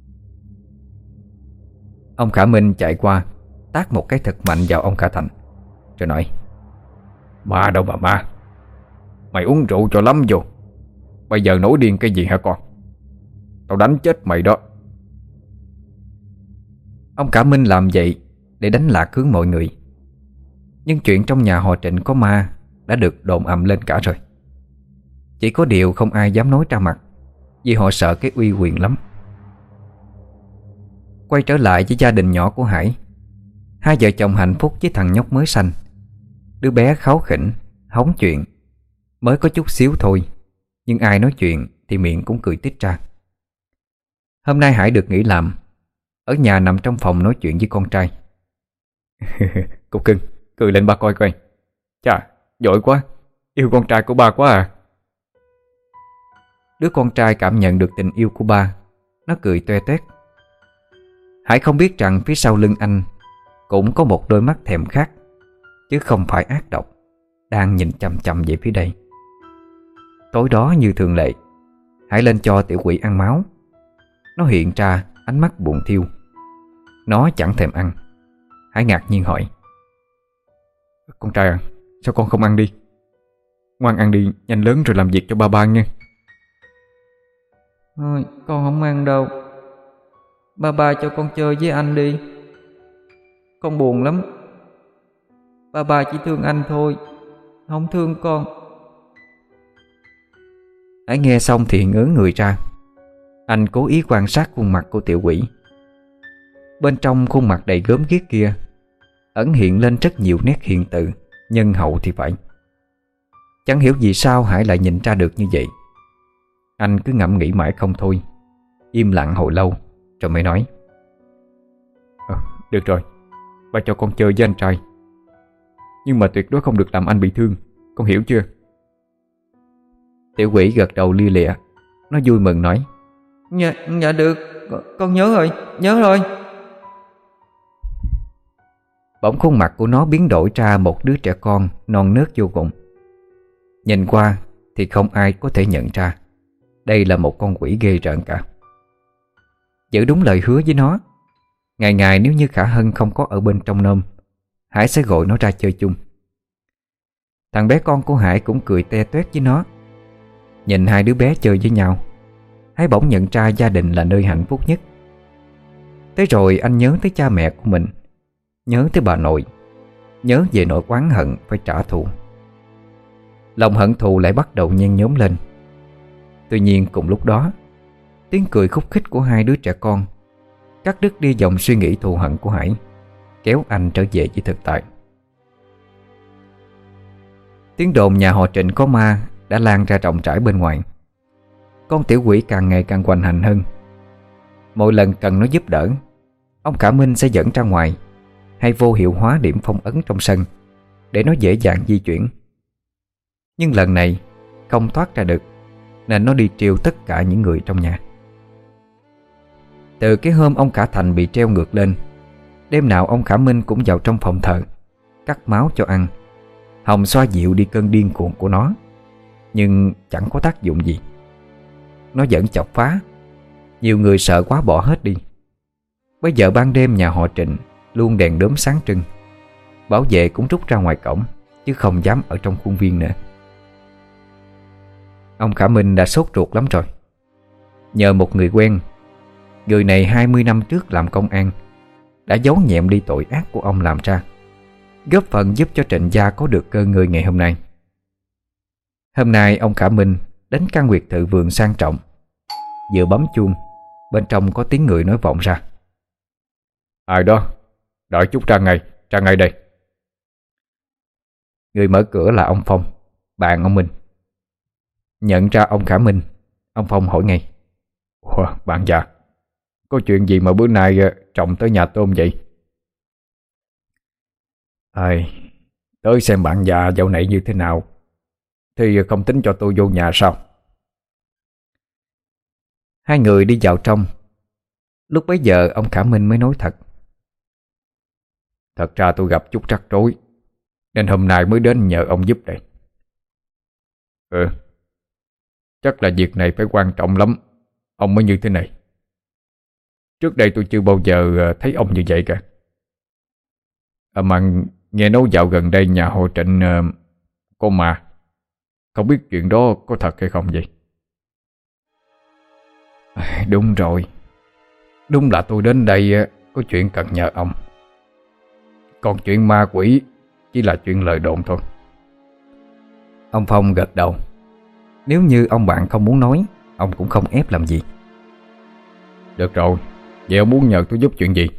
S1: Ông Khả Minh chạy qua, tát một cái thật mạnh vào ông Khả Thành, rồi nói:
S3: Ma đâu mà ma. Mày uống rượu cho lắm vô. Bây giờ nổi điên cái gì hả con? Tao đánh chết mày đó.
S1: Ông Khả Minh làm vậy để đánh lạc hướng mọi người. Nhưng chuyện trong nhà họ Trịnh có ma đã được đồn ầm lên cả rồi. Chỉ có điều không ai dám nói ra mặt, vì họ sợ cái uy quyền lắm. Quay trở lại với gia đình nhỏ của Hải. Hai vợ chồng hạnh phúc với thằng nhóc mới sanh. Đứa bé kháu khỉnh, hóng chuyện, Mới có chút xíu thôi, nhưng ai nói chuyện thì miệng cũng cười tít ra. Hôm nay Hải được nghỉ làm, ở nhà nằm trong phòng nói chuyện với con trai.
S2: Cục cưng, cười lên ba coi coi. Chà, giỏi quá, yêu con trai của ba quá à.
S1: Đứa con trai cảm nhận được tình yêu của ba, nó cười toe toét. Hải không biết rằng phía sau lưng anh cũng có một đôi mắt thèm khát, chứ không phải ác độc, đang nhìn chằm chằm về phía đây. Tối đó như thường lệ, Hải lên cho tiểu quỷ ăn máu. Nó hiện ra ánh mắt buồn thiêu. Nó chẳng thèm ăn. Hải ngạc nhiên hỏi:
S2: Con trai à, sao con không ăn đi? Ngoan ăn đi, nhanh lớn rồi làm việc cho ba ba nha.
S4: Thôi, con không ăn đâu. Ba ba cho con chơi với anh đi. Con buồn lắm. Ba ba chỉ thương anh thôi, không thương con.
S1: Hải nghe xong thì ngớ người ra. Anh cố ý quan sát khuôn mặt của tiểu quỷ. Bên trong khuôn mặt đầy gớm ghiếc kia ẩn hiện lên rất nhiều nét hiền từ, nhân hậu thì phải. Chẳng hiểu vì sao Hải lại nhìn ra được như vậy. Anh cứ ngẫm nghĩ mãi không thôi, im lặng hồi lâu rồi mới nói:
S2: à, Được rồi, ba cho con chơi với anh trai, nhưng mà tuyệt đối không được làm anh bị thương, con hiểu chưa?
S1: Tiểu quỷ gật đầu lia lịa. Nó vui mừng nói:
S4: Dạ, dạ được, con, con nhớ rồi, nhớ rồi.
S1: Bỗng khuôn mặt của nó biến đổi ra một đứa trẻ con non nớt vô cùng. Nhìn qua thì không ai có thể nhận ra đây là một con quỷ ghê rợn cả. Giữ đúng lời hứa với nó, ngày ngày nếu như Khả Hân không có ở bên trong nôm, Hải sẽ gọi nó ra chơi chung. Thằng bé con của Hải cũng cười te toét với nó. Nhìn hai đứa bé chơi với nhau, Hải bỗng nhận ra gia đình là nơi hạnh phúc nhất. Thế rồi anh nhớ tới cha mẹ của mình, nhớ tới bà nội, nhớ về nỗi oán hận phải trả thù. Lòng hận thù lại bắt đầu nhen nhóm lên. Tuy nhiên cùng lúc đó, tiếng cười khúc khích của hai đứa trẻ con cắt đứt đi dòng suy nghĩ thù hận của Hải, kéo anh trở về với thực tại. Tiếng đồn nhà họ Trịnh có ma đã lan ra rộng rãi bên ngoài. Con tiểu quỷ càng ngày càng hoành hành hơn. Mỗi lần cần nó giúp đỡ, ông Khả Minh sẽ dẫn ra ngoài hay vô hiệu hóa điểm phong ấn trong sân để nó dễ dàng di chuyển. Nhưng lần này không thoát ra được, nên nó đi trêu tất cả những người trong nhà. Từ cái hôm ông Khả Thành bị treo ngược lên, đêm nào ông Khả Minh cũng vào trong phòng thờ cắt máu cho ăn, hòng xoa dịu đi cơn điên cuồng của nó. Nhưng chẳng có tác dụng gì. Nó vẫn chọc phá. Nhiều người sợ quá bỏ hết đi. Bây giờ ban đêm nhà họ Trịnh luôn đèn đốm sáng trưng. Bảo vệ cũng rút ra ngoài cổng, chứ không dám ở trong khuôn viên nữa. Ông Khả Minh đã sốt ruột lắm rồi. Nhờ một người quen, người này hai mươi năm trước làm công an, đã giấu nhẹm đi tội ác của ông làm ra, góp phần giúp cho Trịnh gia có được cơ ngơi ngày hôm nay. Hôm nay ông Khả Minh đến căn biệt thự vườn sang trọng. Vừa bấm chuông, bên trong có tiếng người nói vọng ra:
S2: Ai đó, đợi chút ra ngay, ra ngay đây.
S1: Người mở cửa là ông Phong, bạn ông Minh. Nhận ra ông Khả Minh, ông Phong hỏi ngay:
S2: Ủa, bạn già, có chuyện gì mà bữa nay trọng tới nhà tôm vậy? Ai, tới xem bạn già dạo này như thế nào, thì không tính cho tôi vô nhà sao?
S1: Hai người đi vào trong. Lúc bấy giờ ông Khả Minh mới nói thật:
S2: Thật ra tôi gặp chút rắc rối, nên hôm nay mới đến nhờ ông giúp đây. Ừ, chắc là việc này phải quan trọng lắm, ông mới như thế này. Trước đây tôi chưa bao giờ thấy ông như vậy cả. À mà nghe nói dạo gần đây nhà họ Trịnh uh, có ma. Không biết chuyện đó có thật hay không vậy?
S3: À, đúng rồi. Đúng là tôi đến đây có chuyện cần nhờ ông. Còn chuyện ma quỷ chỉ là chuyện lời đồn thôi.
S1: Ông Phong gật đầu. Nếu như ông bạn không muốn nói, ông cũng không ép làm gì.
S2: Được rồi, vậy ông muốn nhờ tôi giúp chuyện gì?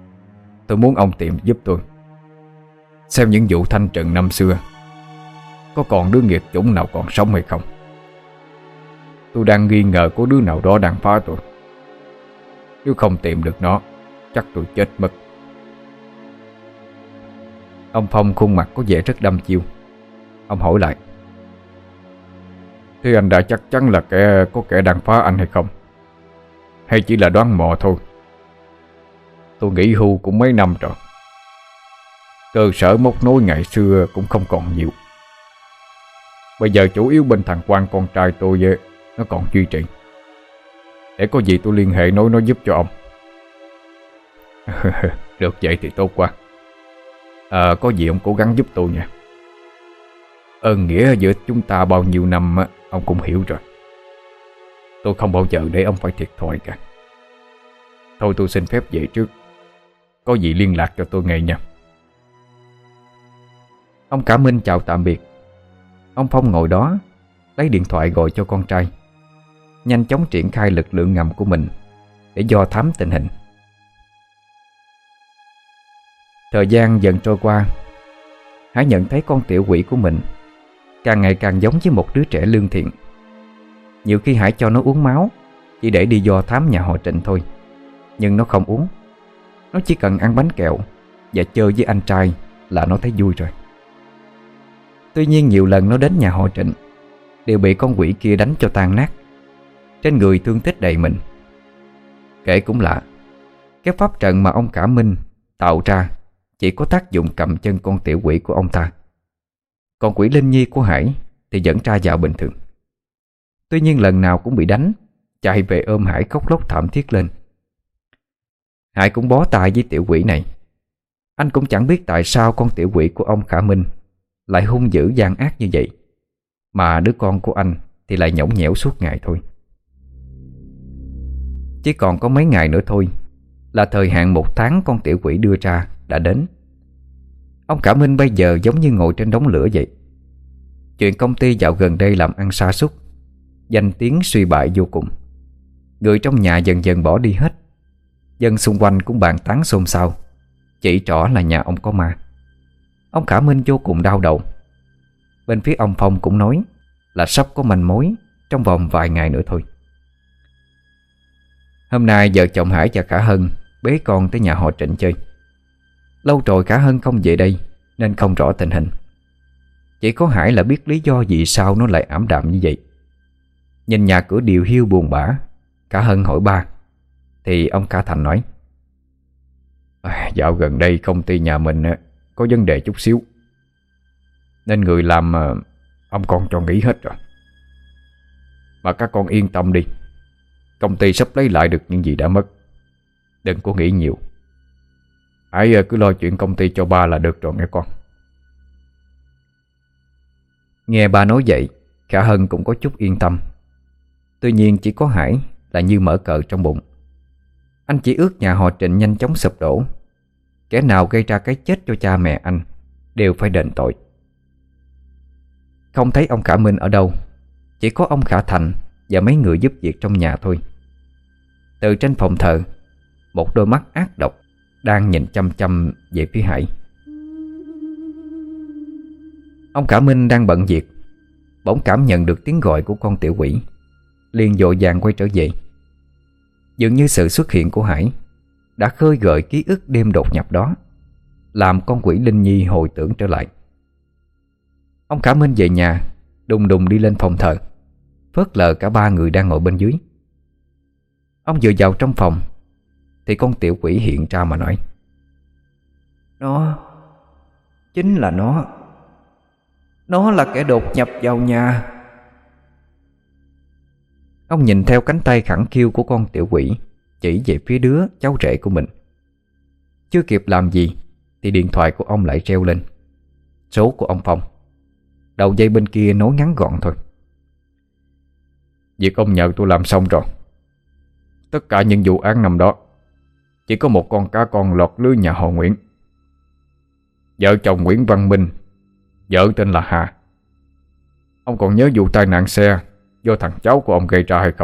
S3: Tôi muốn ông tìm giúp tôi xem những vụ thanh trừng năm xưa có còn đứa nghiệp chủng nào còn sống hay không. Tôi đang nghi ngờ có đứa nào đó đang phá tôi. Nếu không tìm được nó, chắc tôi chết mất.
S1: Ông Phong khuôn mặt có vẻ rất đăm chiêu. Ông hỏi lại:
S3: Thế anh đã chắc chắn là kẻ có kẻ đang phá anh hay không? Hay chỉ là đoán mò thôi? Tôi nghỉ hưu cũng mấy năm rồi. Cơ sở móc nối ngày xưa cũng không còn nhiều. Bây giờ chủ yếu bên thằng Quang con trai tôi với nó còn duy trì. Để có gì tôi liên hệ nói nó giúp cho ông. Được vậy thì tốt quá. À, có gì ông cố gắng giúp tôi nha. Ơn nghĩa giữa chúng ta bao nhiêu năm ông cũng hiểu rồi. Tôi không bao giờ để ông phải thiệt thòi cả. Thôi tôi xin phép về trước. Có gì liên lạc cho tôi ngay nha.
S1: Ông Cả Minh chào tạm biệt. Ông Phong ngồi đó lấy điện thoại gọi cho con trai, nhanh chóng triển khai lực lượng ngầm của mình để do thám tình hình. Thời gian dần trôi qua, Hải nhận thấy con tiểu quỷ của mình càng ngày càng giống với một đứa trẻ lương thiện. Nhiều khi Hải cho nó uống máu chỉ để đi do thám nhà họ Trịnh thôi, nhưng nó không uống. Nó chỉ cần ăn bánh kẹo và chơi với anh trai là nó thấy vui rồi. Tuy nhiên nhiều lần nó đến nhà họ Trịnh đều bị con quỷ kia đánh cho tan nát, trên người thương tích đầy mình. Kể cũng lạ, cái pháp trận mà ông Cả Minh tạo ra chỉ có tác dụng cầm chân con tiểu quỷ của ông ta. Còn quỷ Linh Nhi của Hải thì vẫn tra vào bình thường. Tuy nhiên lần nào cũng bị đánh, chạy về ôm Hải khóc lóc thảm thiết lên. Hải cũng bó tay với tiểu quỷ này. Anh cũng chẳng biết tại sao con tiểu quỷ của ông Khả Minh lại hung dữ gian ác như vậy, mà đứa con của anh thì lại nhõng nhẽo suốt ngày thôi. Chỉ còn có mấy ngày nữa thôi là thời hạn một tháng con tiểu quỷ đưa ra đã đến. Ông Cả Minh bây giờ giống như ngồi trên đống lửa vậy. Chuyện công ty dạo gần đây làm ăn sa sút, danh tiếng suy bại vô cùng. Người trong nhà dần dần bỏ đi hết. Dân xung quanh cũng bàn tán xôn xao, chỉ trỏ là nhà ông có ma. Ông Cả Minh vô cùng đau đầu. Bên phía ông Phong cũng nói là sắp có manh mối trong vòng vài ngày nữa thôi. Hôm nay vợ chồng Hải và Khả Hân bế con tới nhà họ Trịnh chơi. Lâu rồi Khả Hân không về đây nên không rõ tình hình. Chỉ có Hải là biết lý do vì sao nó lại ảm đạm như vậy. Nhìn nhà cửa điều hiu buồn bã, Khả Hân hỏi ba thì ông Cả Thành nói:
S3: à, Dạo gần đây công ty nhà mình có vấn đề chút xíu, nên người làm ông con cho nghỉ hết rồi. Mà các con yên tâm đi, công ty sắp lấy lại được những gì đã mất. Đừng có nghĩ nhiều. Hãy cứ lo chuyện công ty cho ba là được rồi nghe con.
S1: Nghe ba nói vậy, Khả Hân cũng có chút yên tâm. Tuy nhiên chỉ có Hải là như mở cờ trong bụng. Anh chỉ ước nhà họ Trịnh nhanh chóng sụp đổ. Kẻ nào gây ra cái chết cho cha mẹ anh đều phải đền tội. Không thấy ông Khả Minh ở đâu, chỉ có ông Khả Thành và mấy người giúp việc trong nhà thôi. Từ trên phòng thờ, một đôi mắt ác độc đang nhìn chăm chăm về phía Hải. Ông Khả Minh đang bận việc, bỗng cảm nhận được tiếng gọi của con tiểu quỷ, liền vội vàng quay trở về. Dường như sự xuất hiện của Hải đã khơi gợi ký ức đêm đột nhập đó, làm con quỷ Linh Nhi hồi tưởng trở lại. Ông Khả Minh về nhà, đùng đùng đi lên phòng thờ, phớt lờ cả ba người đang ngồi bên dưới. Ông vừa vào trong phòng thì con tiểu quỷ hiện ra mà nói:
S4: Nó, chính là nó. Nó là kẻ đột nhập vào nhà.
S1: Ông nhìn theo cánh tay khẳng khiu của con tiểu quỷ chỉ về phía đứa cháu rể của mình. Chưa kịp làm gì thì điện thoại của ông lại reo lên. Số của ông Phong. Đầu dây bên kia nói ngắn gọn thôi:
S3: Việc ông nhờ tôi làm xong rồi. Tất cả những vụ án năm đó chỉ có một con cá con lọt lưới nhà họ Nguyễn. Vợ chồng Nguyễn Văn Minh, vợ tên là Hà. Ông còn nhớ vụ tai nạn xe do thằng cháu của ông gây ra hay không?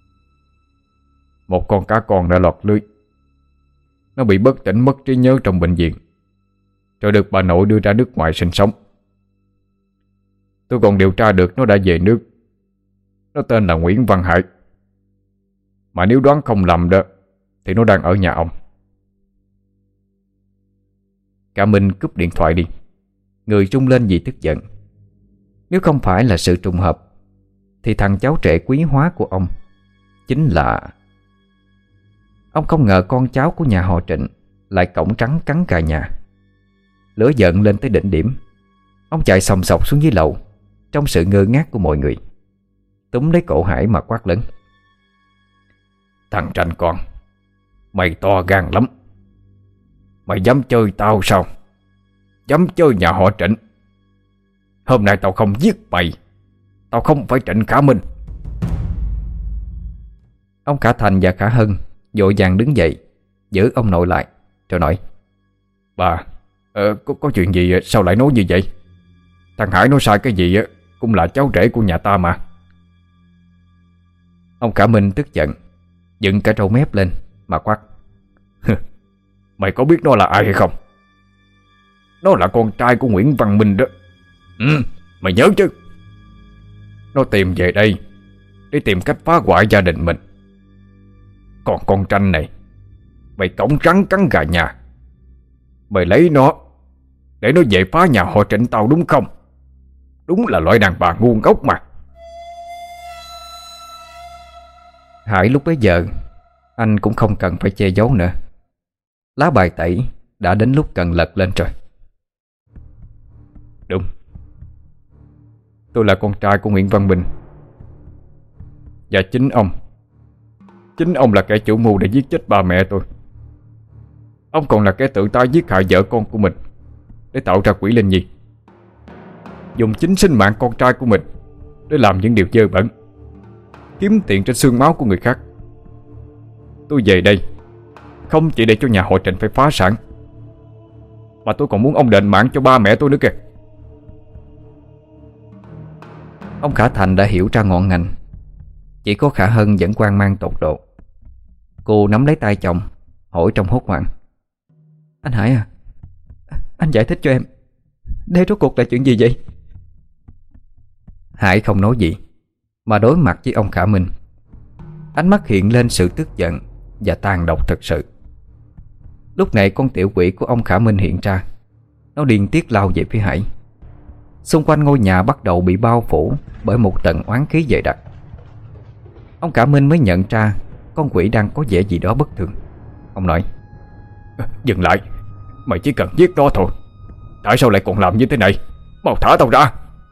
S3: Một con cá con đã lọt lưới. Nó bị bất tỉnh mất trí nhớ trong bệnh viện, rồi được bà nội đưa ra nước ngoài sinh sống. Tôi còn điều tra được nó đã về nước. Nó tên là Nguyễn Văn Hải. Mà nếu đoán không lầm đó thì nó đang ở nhà ông.
S1: Cả Minh cúp điện thoại đi, người rung lên vì tức giận. Nếu không phải là sự trùng hợp thì thằng cháu trệ quý hóa của ông chính là... Ông không ngờ con cháu của nhà họ Trịnh lại cổng trắng cắn cả nhà. Lửa giận lên tới đỉnh điểm, ông chạy sòng sọc xuống dưới lầu trong sự ngơ ngác của mọi người, túm lấy cổ Hải mà quát lớn:
S3: Thằng Tranh con, mày to gan lắm. Mày dám chơi tao sao? Dám chơi nhà họ Trịnh? Hôm nay tao không giết mày, tao không phải Trịnh Khả Minh.
S1: Ông Khả Thành và Khả Hân vội vàng đứng dậy giữ ông nội lại rồi nói:
S3: Bà, ờ, có, có chuyện gì sao lại nói như vậy? Thằng Hải nói sai cái gì cũng là cháu rể của nhà ta mà.
S1: Ông Khả Minh tức giận, dựng cả râu mép lên mà quát:
S3: Mày có biết nó là ai hay không? Nó là con trai của Nguyễn Văn Minh đó. Ừ, mày nhớ chứ? Nó tìm về đây để tìm cách phá hoại gia đình mình. Còn con Tranh này, mày cổng rắn cắn gà nhà. Mày lấy nó để nó về phá nhà họ Trịnh tao đúng không? Đúng là loại đàn bà ngu ngốc mà.
S1: Hải lúc bấy giờ anh cũng không cần phải che giấu nữa. Lá bài tẩy đã đến lúc cần lật lên rồi.
S3: Đúng, tôi là con trai của Nguyễn Văn Bình. Và chính ông Chính ông là kẻ chủ mưu để giết chết ba mẹ tôi. Ông còn là kẻ tự tay giết hại vợ con của mình để tạo ra quỷ linh nhi, dùng chính sinh mạng con trai của mình để làm những điều dơ bẩn, kiếm tiền trên xương máu của người khác. Tôi về đây không chỉ để cho nhà họ Trịnh phải phá sản, mà tôi còn muốn ông đền mạng cho ba mẹ tôi nữa kìa.
S1: Ông Khả Thành đã hiểu ra ngọn ngành. Chỉ có Khả Hân vẫn hoang mang tột độ. Cô nắm lấy tay chồng, hỏi trong hốt hoảng: Anh Hải à, anh giải thích cho em, đây rốt cuộc là chuyện gì vậy? Hải không nói gì, mà đối mặt với ông Khả Minh. Ánh mắt hiện lên sự tức giận và tàn độc thực sự. Lúc này con tiểu quỷ của ông Khả Minh hiện ra. Nó điên tiết lao về phía Hải. Xung quanh ngôi nhà bắt đầu bị bao phủ bởi một tầng oán khí dày đặc. Ông Khả Minh mới nhận ra con quỷ đang có vẻ gì đó bất thường. Ông nói:
S3: Dừng lại, mày chỉ cần giết nó thôi. Tại sao lại còn làm như thế này? Mau thả tao ra.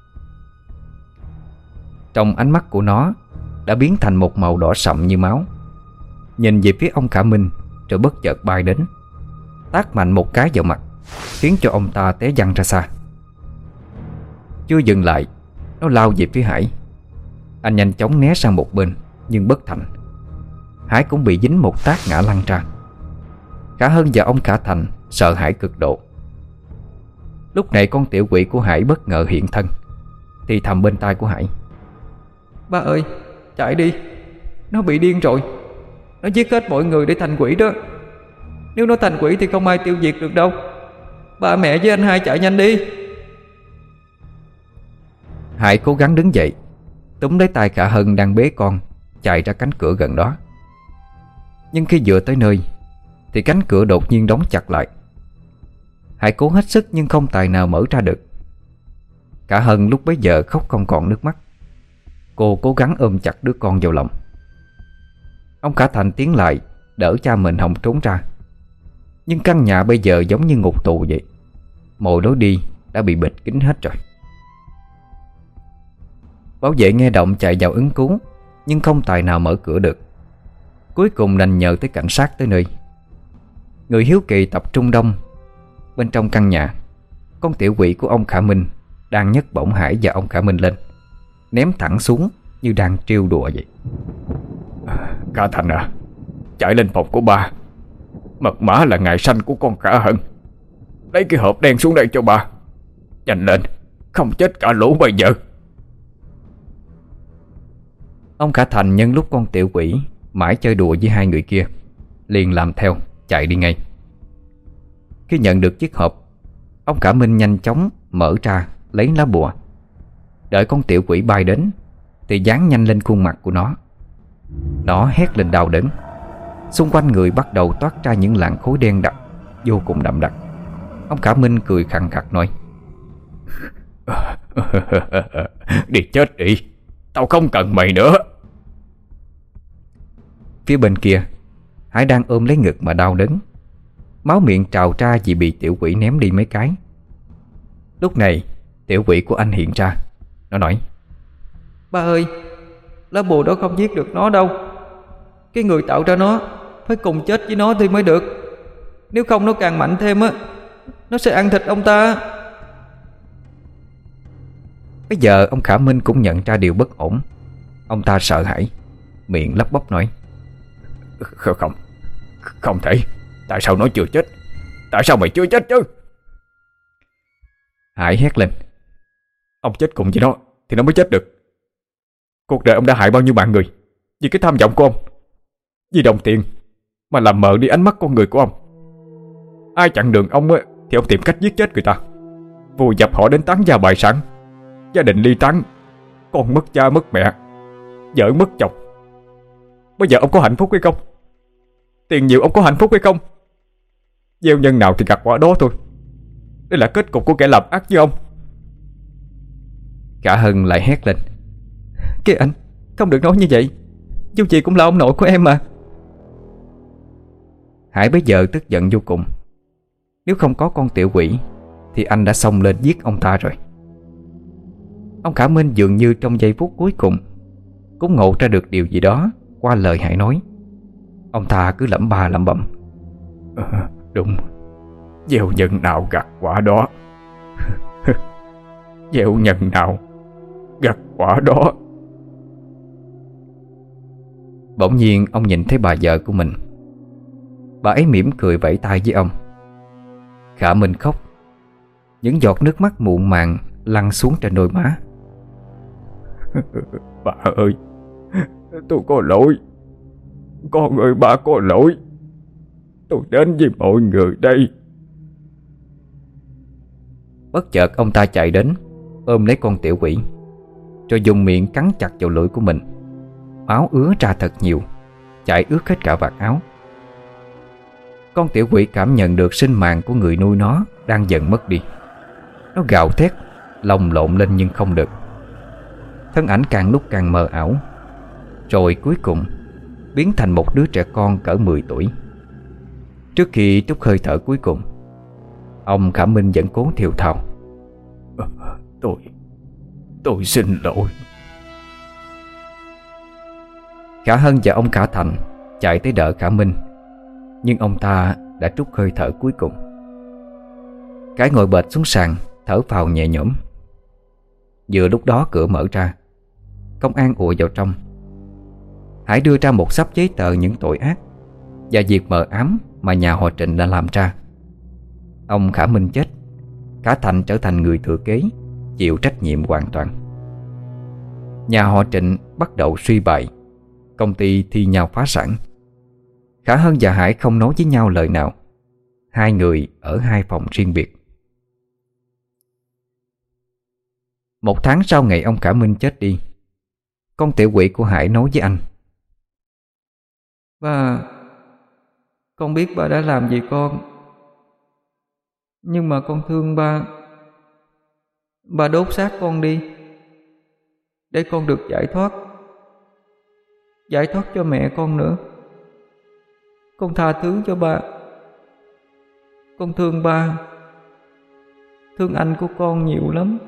S1: Trong ánh mắt của nó đã biến thành một màu đỏ sậm như máu. Nhìn về phía ông Khả Minh rồi bất chợt bay đến, tát mạnh một cái vào mặt, khiến cho ông ta té văng ra xa. Chưa dừng lại, nó lao về phía Hải. Anh nhanh chóng né sang một bên nhưng bất thành. Hải cũng bị dính một tát ngã lăn ra. Khả Hân và ông Khả Thành sợ hãi cực độ. Lúc này con tiểu quỷ của Hải bất ngờ hiện thân, thì thầm bên tai của Hải: Ba ơi, chạy đi, nó bị điên rồi. Nó giết hết mọi người để thành quỷ đó. Nếu nó thành quỷ thì không ai tiêu diệt được đâu. Ba mẹ với anh hai chạy nhanh đi. Hải cố gắng đứng dậy, túm lấy tay Khả Hân đang bế con, chạy ra cánh cửa gần đó. Nhưng khi vừa tới nơi thì cánh cửa đột nhiên đóng chặt lại. Hải cố hết sức nhưng không tài nào mở ra được. Khả Hân lúc bấy giờ khóc không còn nước mắt. Cô cố gắng ôm chặt đứa con vào lòng. Ông Khả Thành tiến lại đỡ cha mình hòng trốn ra. Nhưng căn nhà bây giờ giống như ngục tù vậy. Mọi lối đi đã bị bịt kín hết rồi. Bảo vệ nghe động chạy vào ứng cứu, nhưng không tài nào mở cửa được. Cuối cùng đành nhờ tới cảnh sát tới nơi. Người hiếu kỳ tập trung đông. Bên trong căn nhà, con tiểu quỷ của ông Khả Minh đang nhấc bổng Hải và ông Khả Minh lên, ném thẳng xuống như đang trêu đùa vậy.
S3: Khả Thành à, chạy lên phòng của ba. Mật mã là ngày sanh của con Khả Hân. Lấy cái hộp đen xuống đây cho ba. Nhanh lên, không chết cả lũ bây giờ.
S1: Ông Khả Thành nhân lúc con tiểu quỷ mãi chơi đùa với hai người kia, liền làm theo, chạy đi ngay. Khi nhận được chiếc hộp, ông Khả Minh nhanh chóng mở ra lấy lá bùa. Đợi con tiểu quỷ bay đến thì dán nhanh lên khuôn mặt của nó. Nó hét lên đau đớn. Xung quanh người bắt đầu toát ra những làn khối đen đặc vô cùng đậm đặc. Ông Khả Minh cười khằng khặc nói:
S3: Đi chết đi, tao không cần mày nữa.
S1: Phía bên kia, Hải đang ôm lấy ngực mà đau đớn. Máu miệng trào ra vì bị tiểu quỷ ném đi mấy cái. Lúc này tiểu quỷ của anh hiện ra. Nó nói:
S4: Ba ơi, lá bùa đó không giết được nó đâu. Cái người tạo ra nó phải cùng chết với nó thì mới được. Nếu không nó càng mạnh thêm á, nó sẽ ăn thịt ông ta.
S1: Bây giờ ông Khả Minh cũng nhận ra điều bất ổn. Ông ta sợ hãi, miệng lắp bắp nói:
S3: Không, không, không thể. Tại sao nó chưa chết? Tại sao mày chưa chết chứ?
S1: Hải hét lên:
S3: Ông chết cùng với nó thì nó mới chết được. Cuộc đời ông đã hại bao nhiêu mạng người vì cái tham vọng của ông, vì đồng tiền mà làm mờ đi ánh mắt con người của ông. Ai chặn đường ông á, thì ông tìm cách giết chết người ta, vùi dập họ đến tán gia bại sản, gia đình ly tán, con mất cha mất mẹ, vợ mất chồng. Bây giờ ông có hạnh phúc hay không? Tiền nhiều ông có hạnh phúc hay không? Gieo nhân nào thì gặt quả đó thôi. Đây là kết cục của kẻ làm ác với ông.
S1: Cả Hân lại hét lên:
S4: Kìa anh, không được nói như vậy. Dù gì cũng là ông nội của em mà.
S1: Hải bây giờ tức giận vô cùng. Nếu không có con tiểu quỷ thì anh đã xông lên giết ông ta rồi. Ông Khả Minh dường như trong giây phút cuối cùng cũng ngộ ra được điều gì đó qua lời Hải nói. Ông ta cứ lẩm ba lẩm bẩm:
S3: à, Đúng, gieo nhân nào gặt quả đó. Gieo nhân nào gặt quả đó.
S1: Bỗng nhiên ông nhìn thấy bà vợ của mình. Bà ấy mỉm cười vẫy tay với ông. Khả Minh khóc. Những giọt nước mắt muộn màng lăn xuống trên đôi má.
S3: Bà ơi, tôi có lỗi. Con ơi, bà có lỗi. Tôi đến với mọi người đây.
S1: Bất chợt ông ta chạy đến, ôm lấy con tiểu quỷ, rồi dùng miệng cắn chặt vào lưỡi của mình. Máu ứa ra thật nhiều, chảy ướt hết cả vạt áo. Con tiểu quỷ cảm nhận được sinh mạng của người nuôi nó đang dần mất đi. Nó gào thét, lồng lộn lên nhưng không được. Thân ảnh càng lúc càng mờ ảo, rồi cuối cùng biến thành một đứa trẻ con cỡ mười tuổi. Trước khi trút hơi thở cuối cùng, ông Khả Minh vẫn cố thều thào:
S3: Tôi, tôi xin lỗi.
S1: Khả Hân và ông Khả Thành chạy tới đỡ Khả Minh, nhưng ông ta đã trút hơi thở cuối cùng. Cái ngồi bệt xuống sàn, thở phào nhẹ nhõm. Vừa lúc đó cửa mở ra, công an ùa vào trong. Hải đưa ra một xấp giấy tờ những tội ác và việc mờ ám mà nhà họ Trịnh đã làm ra. Ông Khả Minh chết, Khả Thành trở thành người thừa kế, chịu trách nhiệm hoàn toàn. Nhà họ Trịnh bắt đầu suy bại, công ty thi nhau phá sản. Khả Hân và Hải không nói với nhau lời nào. Hai người ở hai phòng riêng biệt. Một tháng sau ngày ông Khả Minh chết đi, con tiểu quỷ của Hải nói với anh:
S4: Ba, con biết ba đã làm gì con, nhưng mà con thương ba. Ba đốt xác con đi, để con được giải thoát, giải thoát cho mẹ con nữa. Con tha thứ cho ba. Con thương ba, thương anh của con nhiều lắm.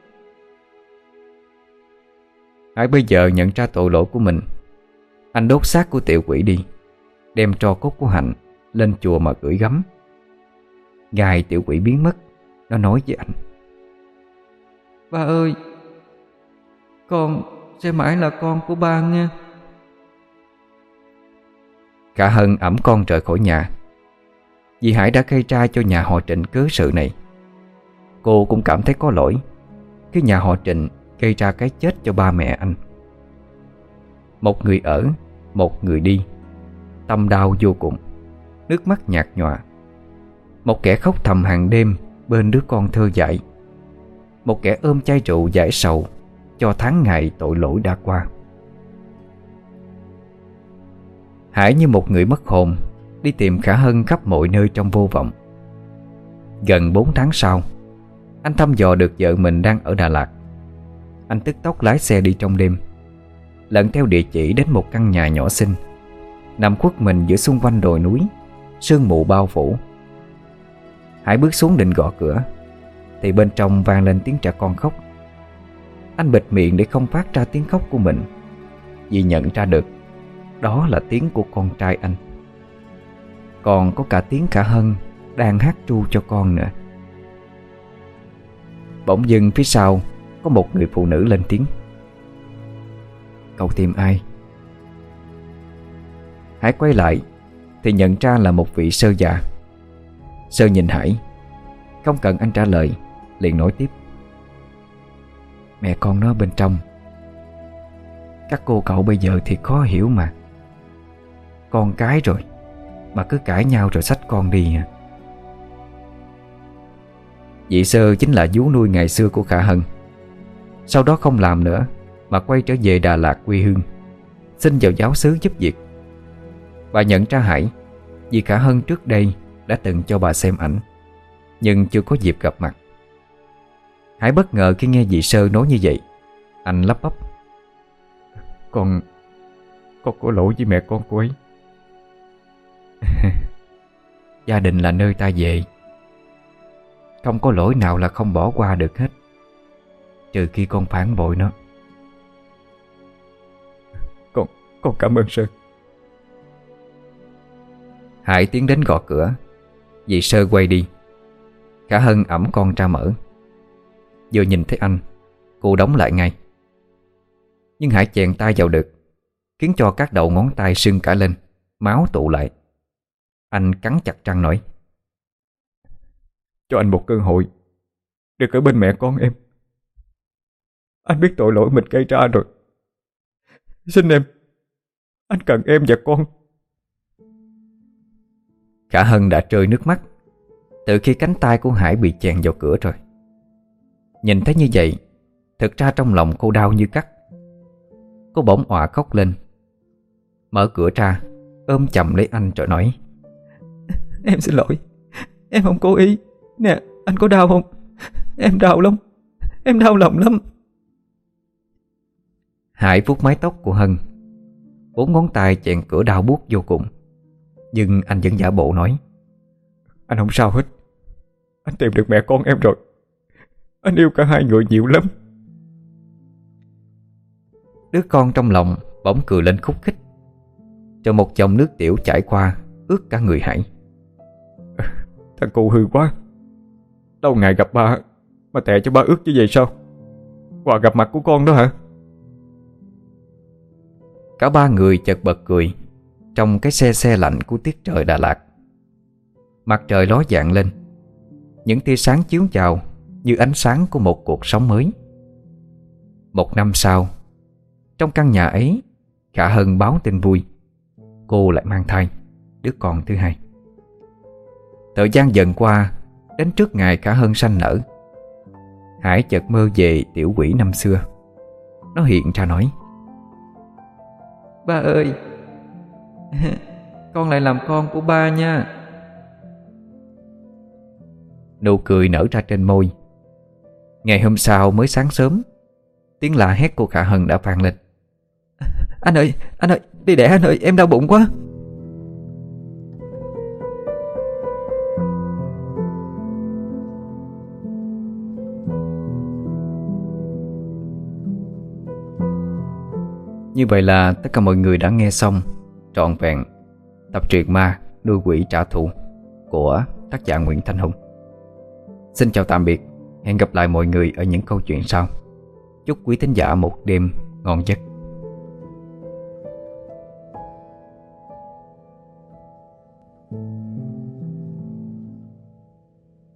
S1: Hải bây giờ nhận ra tội lỗi của mình. Anh đốt xác của tiểu quỷ đi, đem tro cốt của Hạnh lên chùa mà gửi gắm. Ngày tiểu quỷ biến mất, nó nói với anh:
S4: Ba ơi, con sẽ mãi là con của ba nha.
S1: Cả Hân ẵm con rời khỏi nhà. Vì Hải đã gây ra cho nhà họ Trịnh cớ sự này. Cô cũng cảm thấy có lỗi khi nhà họ Trịnh gây ra cái chết cho ba mẹ anh. Một người ở, một người đi, tâm đau vô cùng, nước mắt nhạt nhòa. Một kẻ khóc thầm hàng đêm bên đứa con thơ dại, một kẻ ôm chai rượu giải sầu cho tháng ngày tội lỗi đã qua. Hải như một người mất hồn đi tìm Khả Hân khắp mọi nơi trong vô vọng. Gần bốn tháng sau, anh thăm dò được vợ mình đang ở Đà Lạt. Anh tức tốc lái xe đi trong đêm, lần theo địa chỉ đến một căn nhà nhỏ xinh nằm khuất mình giữa xung quanh đồi núi, sương mù bao phủ. Hải bước xuống định gõ cửa thì bên trong vang lên tiếng trẻ con khóc. Anh bịt miệng để không phát ra tiếng khóc của mình, vì nhận ra được đó là tiếng của con trai anh. Còn có cả tiếng Khả Hân đang hát ru cho con nữa. Bỗng dưng phía sau có một người phụ nữ lên tiếng: "Cậu tìm ai?" Hải quay lại thì nhận ra là một vị sơ già. Sơ nhìn Hải, không cần anh trả lời, liền nói tiếp: "Mẹ con nó bên trong. Các cô cậu bây giờ thì khó hiểu mà. Con cái rồi mà cứ cãi nhau rồi xách con đi à." Vị Sơ chính là vú nuôi ngày xưa của Khả Hân. Sau đó không làm nữa mà quay trở về Đà Lạt quê hương, xin vào giáo xứ giúp việc. Bà nhận ra Hải vì Khả Hân trước đây đã từng cho bà xem ảnh, nhưng chưa có dịp gặp mặt. Hải bất ngờ khi nghe vị Sơ nói như vậy. Anh lắp bắp:
S3: Con Con có lỗi với mẹ con cô ấy.
S1: Gia đình là nơi ta về, không có lỗi nào là không bỏ qua được hết, trừ khi con phản bội nó.
S3: Con Con cảm ơn Sơ.
S1: Hải tiến đến gõ cửa. Vị Sơ quay đi. Khả Hân ẵm con ra mở. Vừa nhìn thấy anh, cô đóng lại ngay. Nhưng Hải chèn tay vào được, khiến cho các đầu ngón tay sưng cả lên, máu tụ lại. Anh cắn chặt răng nói:
S3: Cho anh một cơ hội được ở bên mẹ con em. Anh biết tội lỗi mình gây ra rồi. Xin em, anh cần em và con.
S1: Khả Hân đã rơi nước mắt từ khi cánh tay của Hải bị chèn vào cửa rồi. Nhìn thấy như vậy, thực ra trong lòng cô đau như cắt. Cô bỗng òa khóc lên, mở cửa ra, ôm chầm lấy anh rồi nói:
S4: Em xin lỗi, em không cố ý. Nè, anh có đau không? Em đau lắm, em đau lòng lắm.
S1: Hải vuốt mái tóc của Hân. Bốn ngón tay chèn cửa đau buốt vô cùng. Nhưng anh vẫn giả bộ nói:
S3: Anh không sao hết. Anh tìm được mẹ con em rồi. Anh yêu cả hai người nhiều lắm.
S1: Đứa con trong lòng bỗng cười lên khúc khích, cho một dòng nước tiểu chảy qua ướt cả người Hải.
S3: Thằng cụ hư quá. Lâu ngày gặp ba mà tệ cho ba ướt như vậy sao? Quà gặp mặt của con đó hả?
S1: Cả ba người chợt bật cười trong cái xe xe lạnh của tiết trời Đà Lạt. Mặt trời ló dạng lên, những tia sáng chiếu chào như ánh sáng của một cuộc sống mới. Một năm sau, trong căn nhà ấy, Khả Hân báo tin vui: cô lại mang thai đứa con thứ hai. Thời gian dần qua, đến trước ngày Khả Hân sanh nở, Hải chợt mơ về tiểu quỷ năm xưa. Nó hiện ra nói:
S4: Ba ơi, con lại làm con của ba nha.
S1: Nụ cười nở ra trên môi. Ngày hôm sau mới sáng sớm, tiếng la hét của Khả Hân đã vang lên:
S4: Anh ơi, anh ơi, đi đẻ anh ơi, em đau bụng quá.
S1: Như vậy là tất cả mọi người đã nghe xong trọn vẹn tập truyện ma Nuôi Quỷ Trả Thù của tác giả Nguyễn Thanh Hùng. Xin chào tạm biệt, hẹn gặp lại mọi người ở những câu chuyện sau. Chúc quý thính giả một đêm ngon giấc.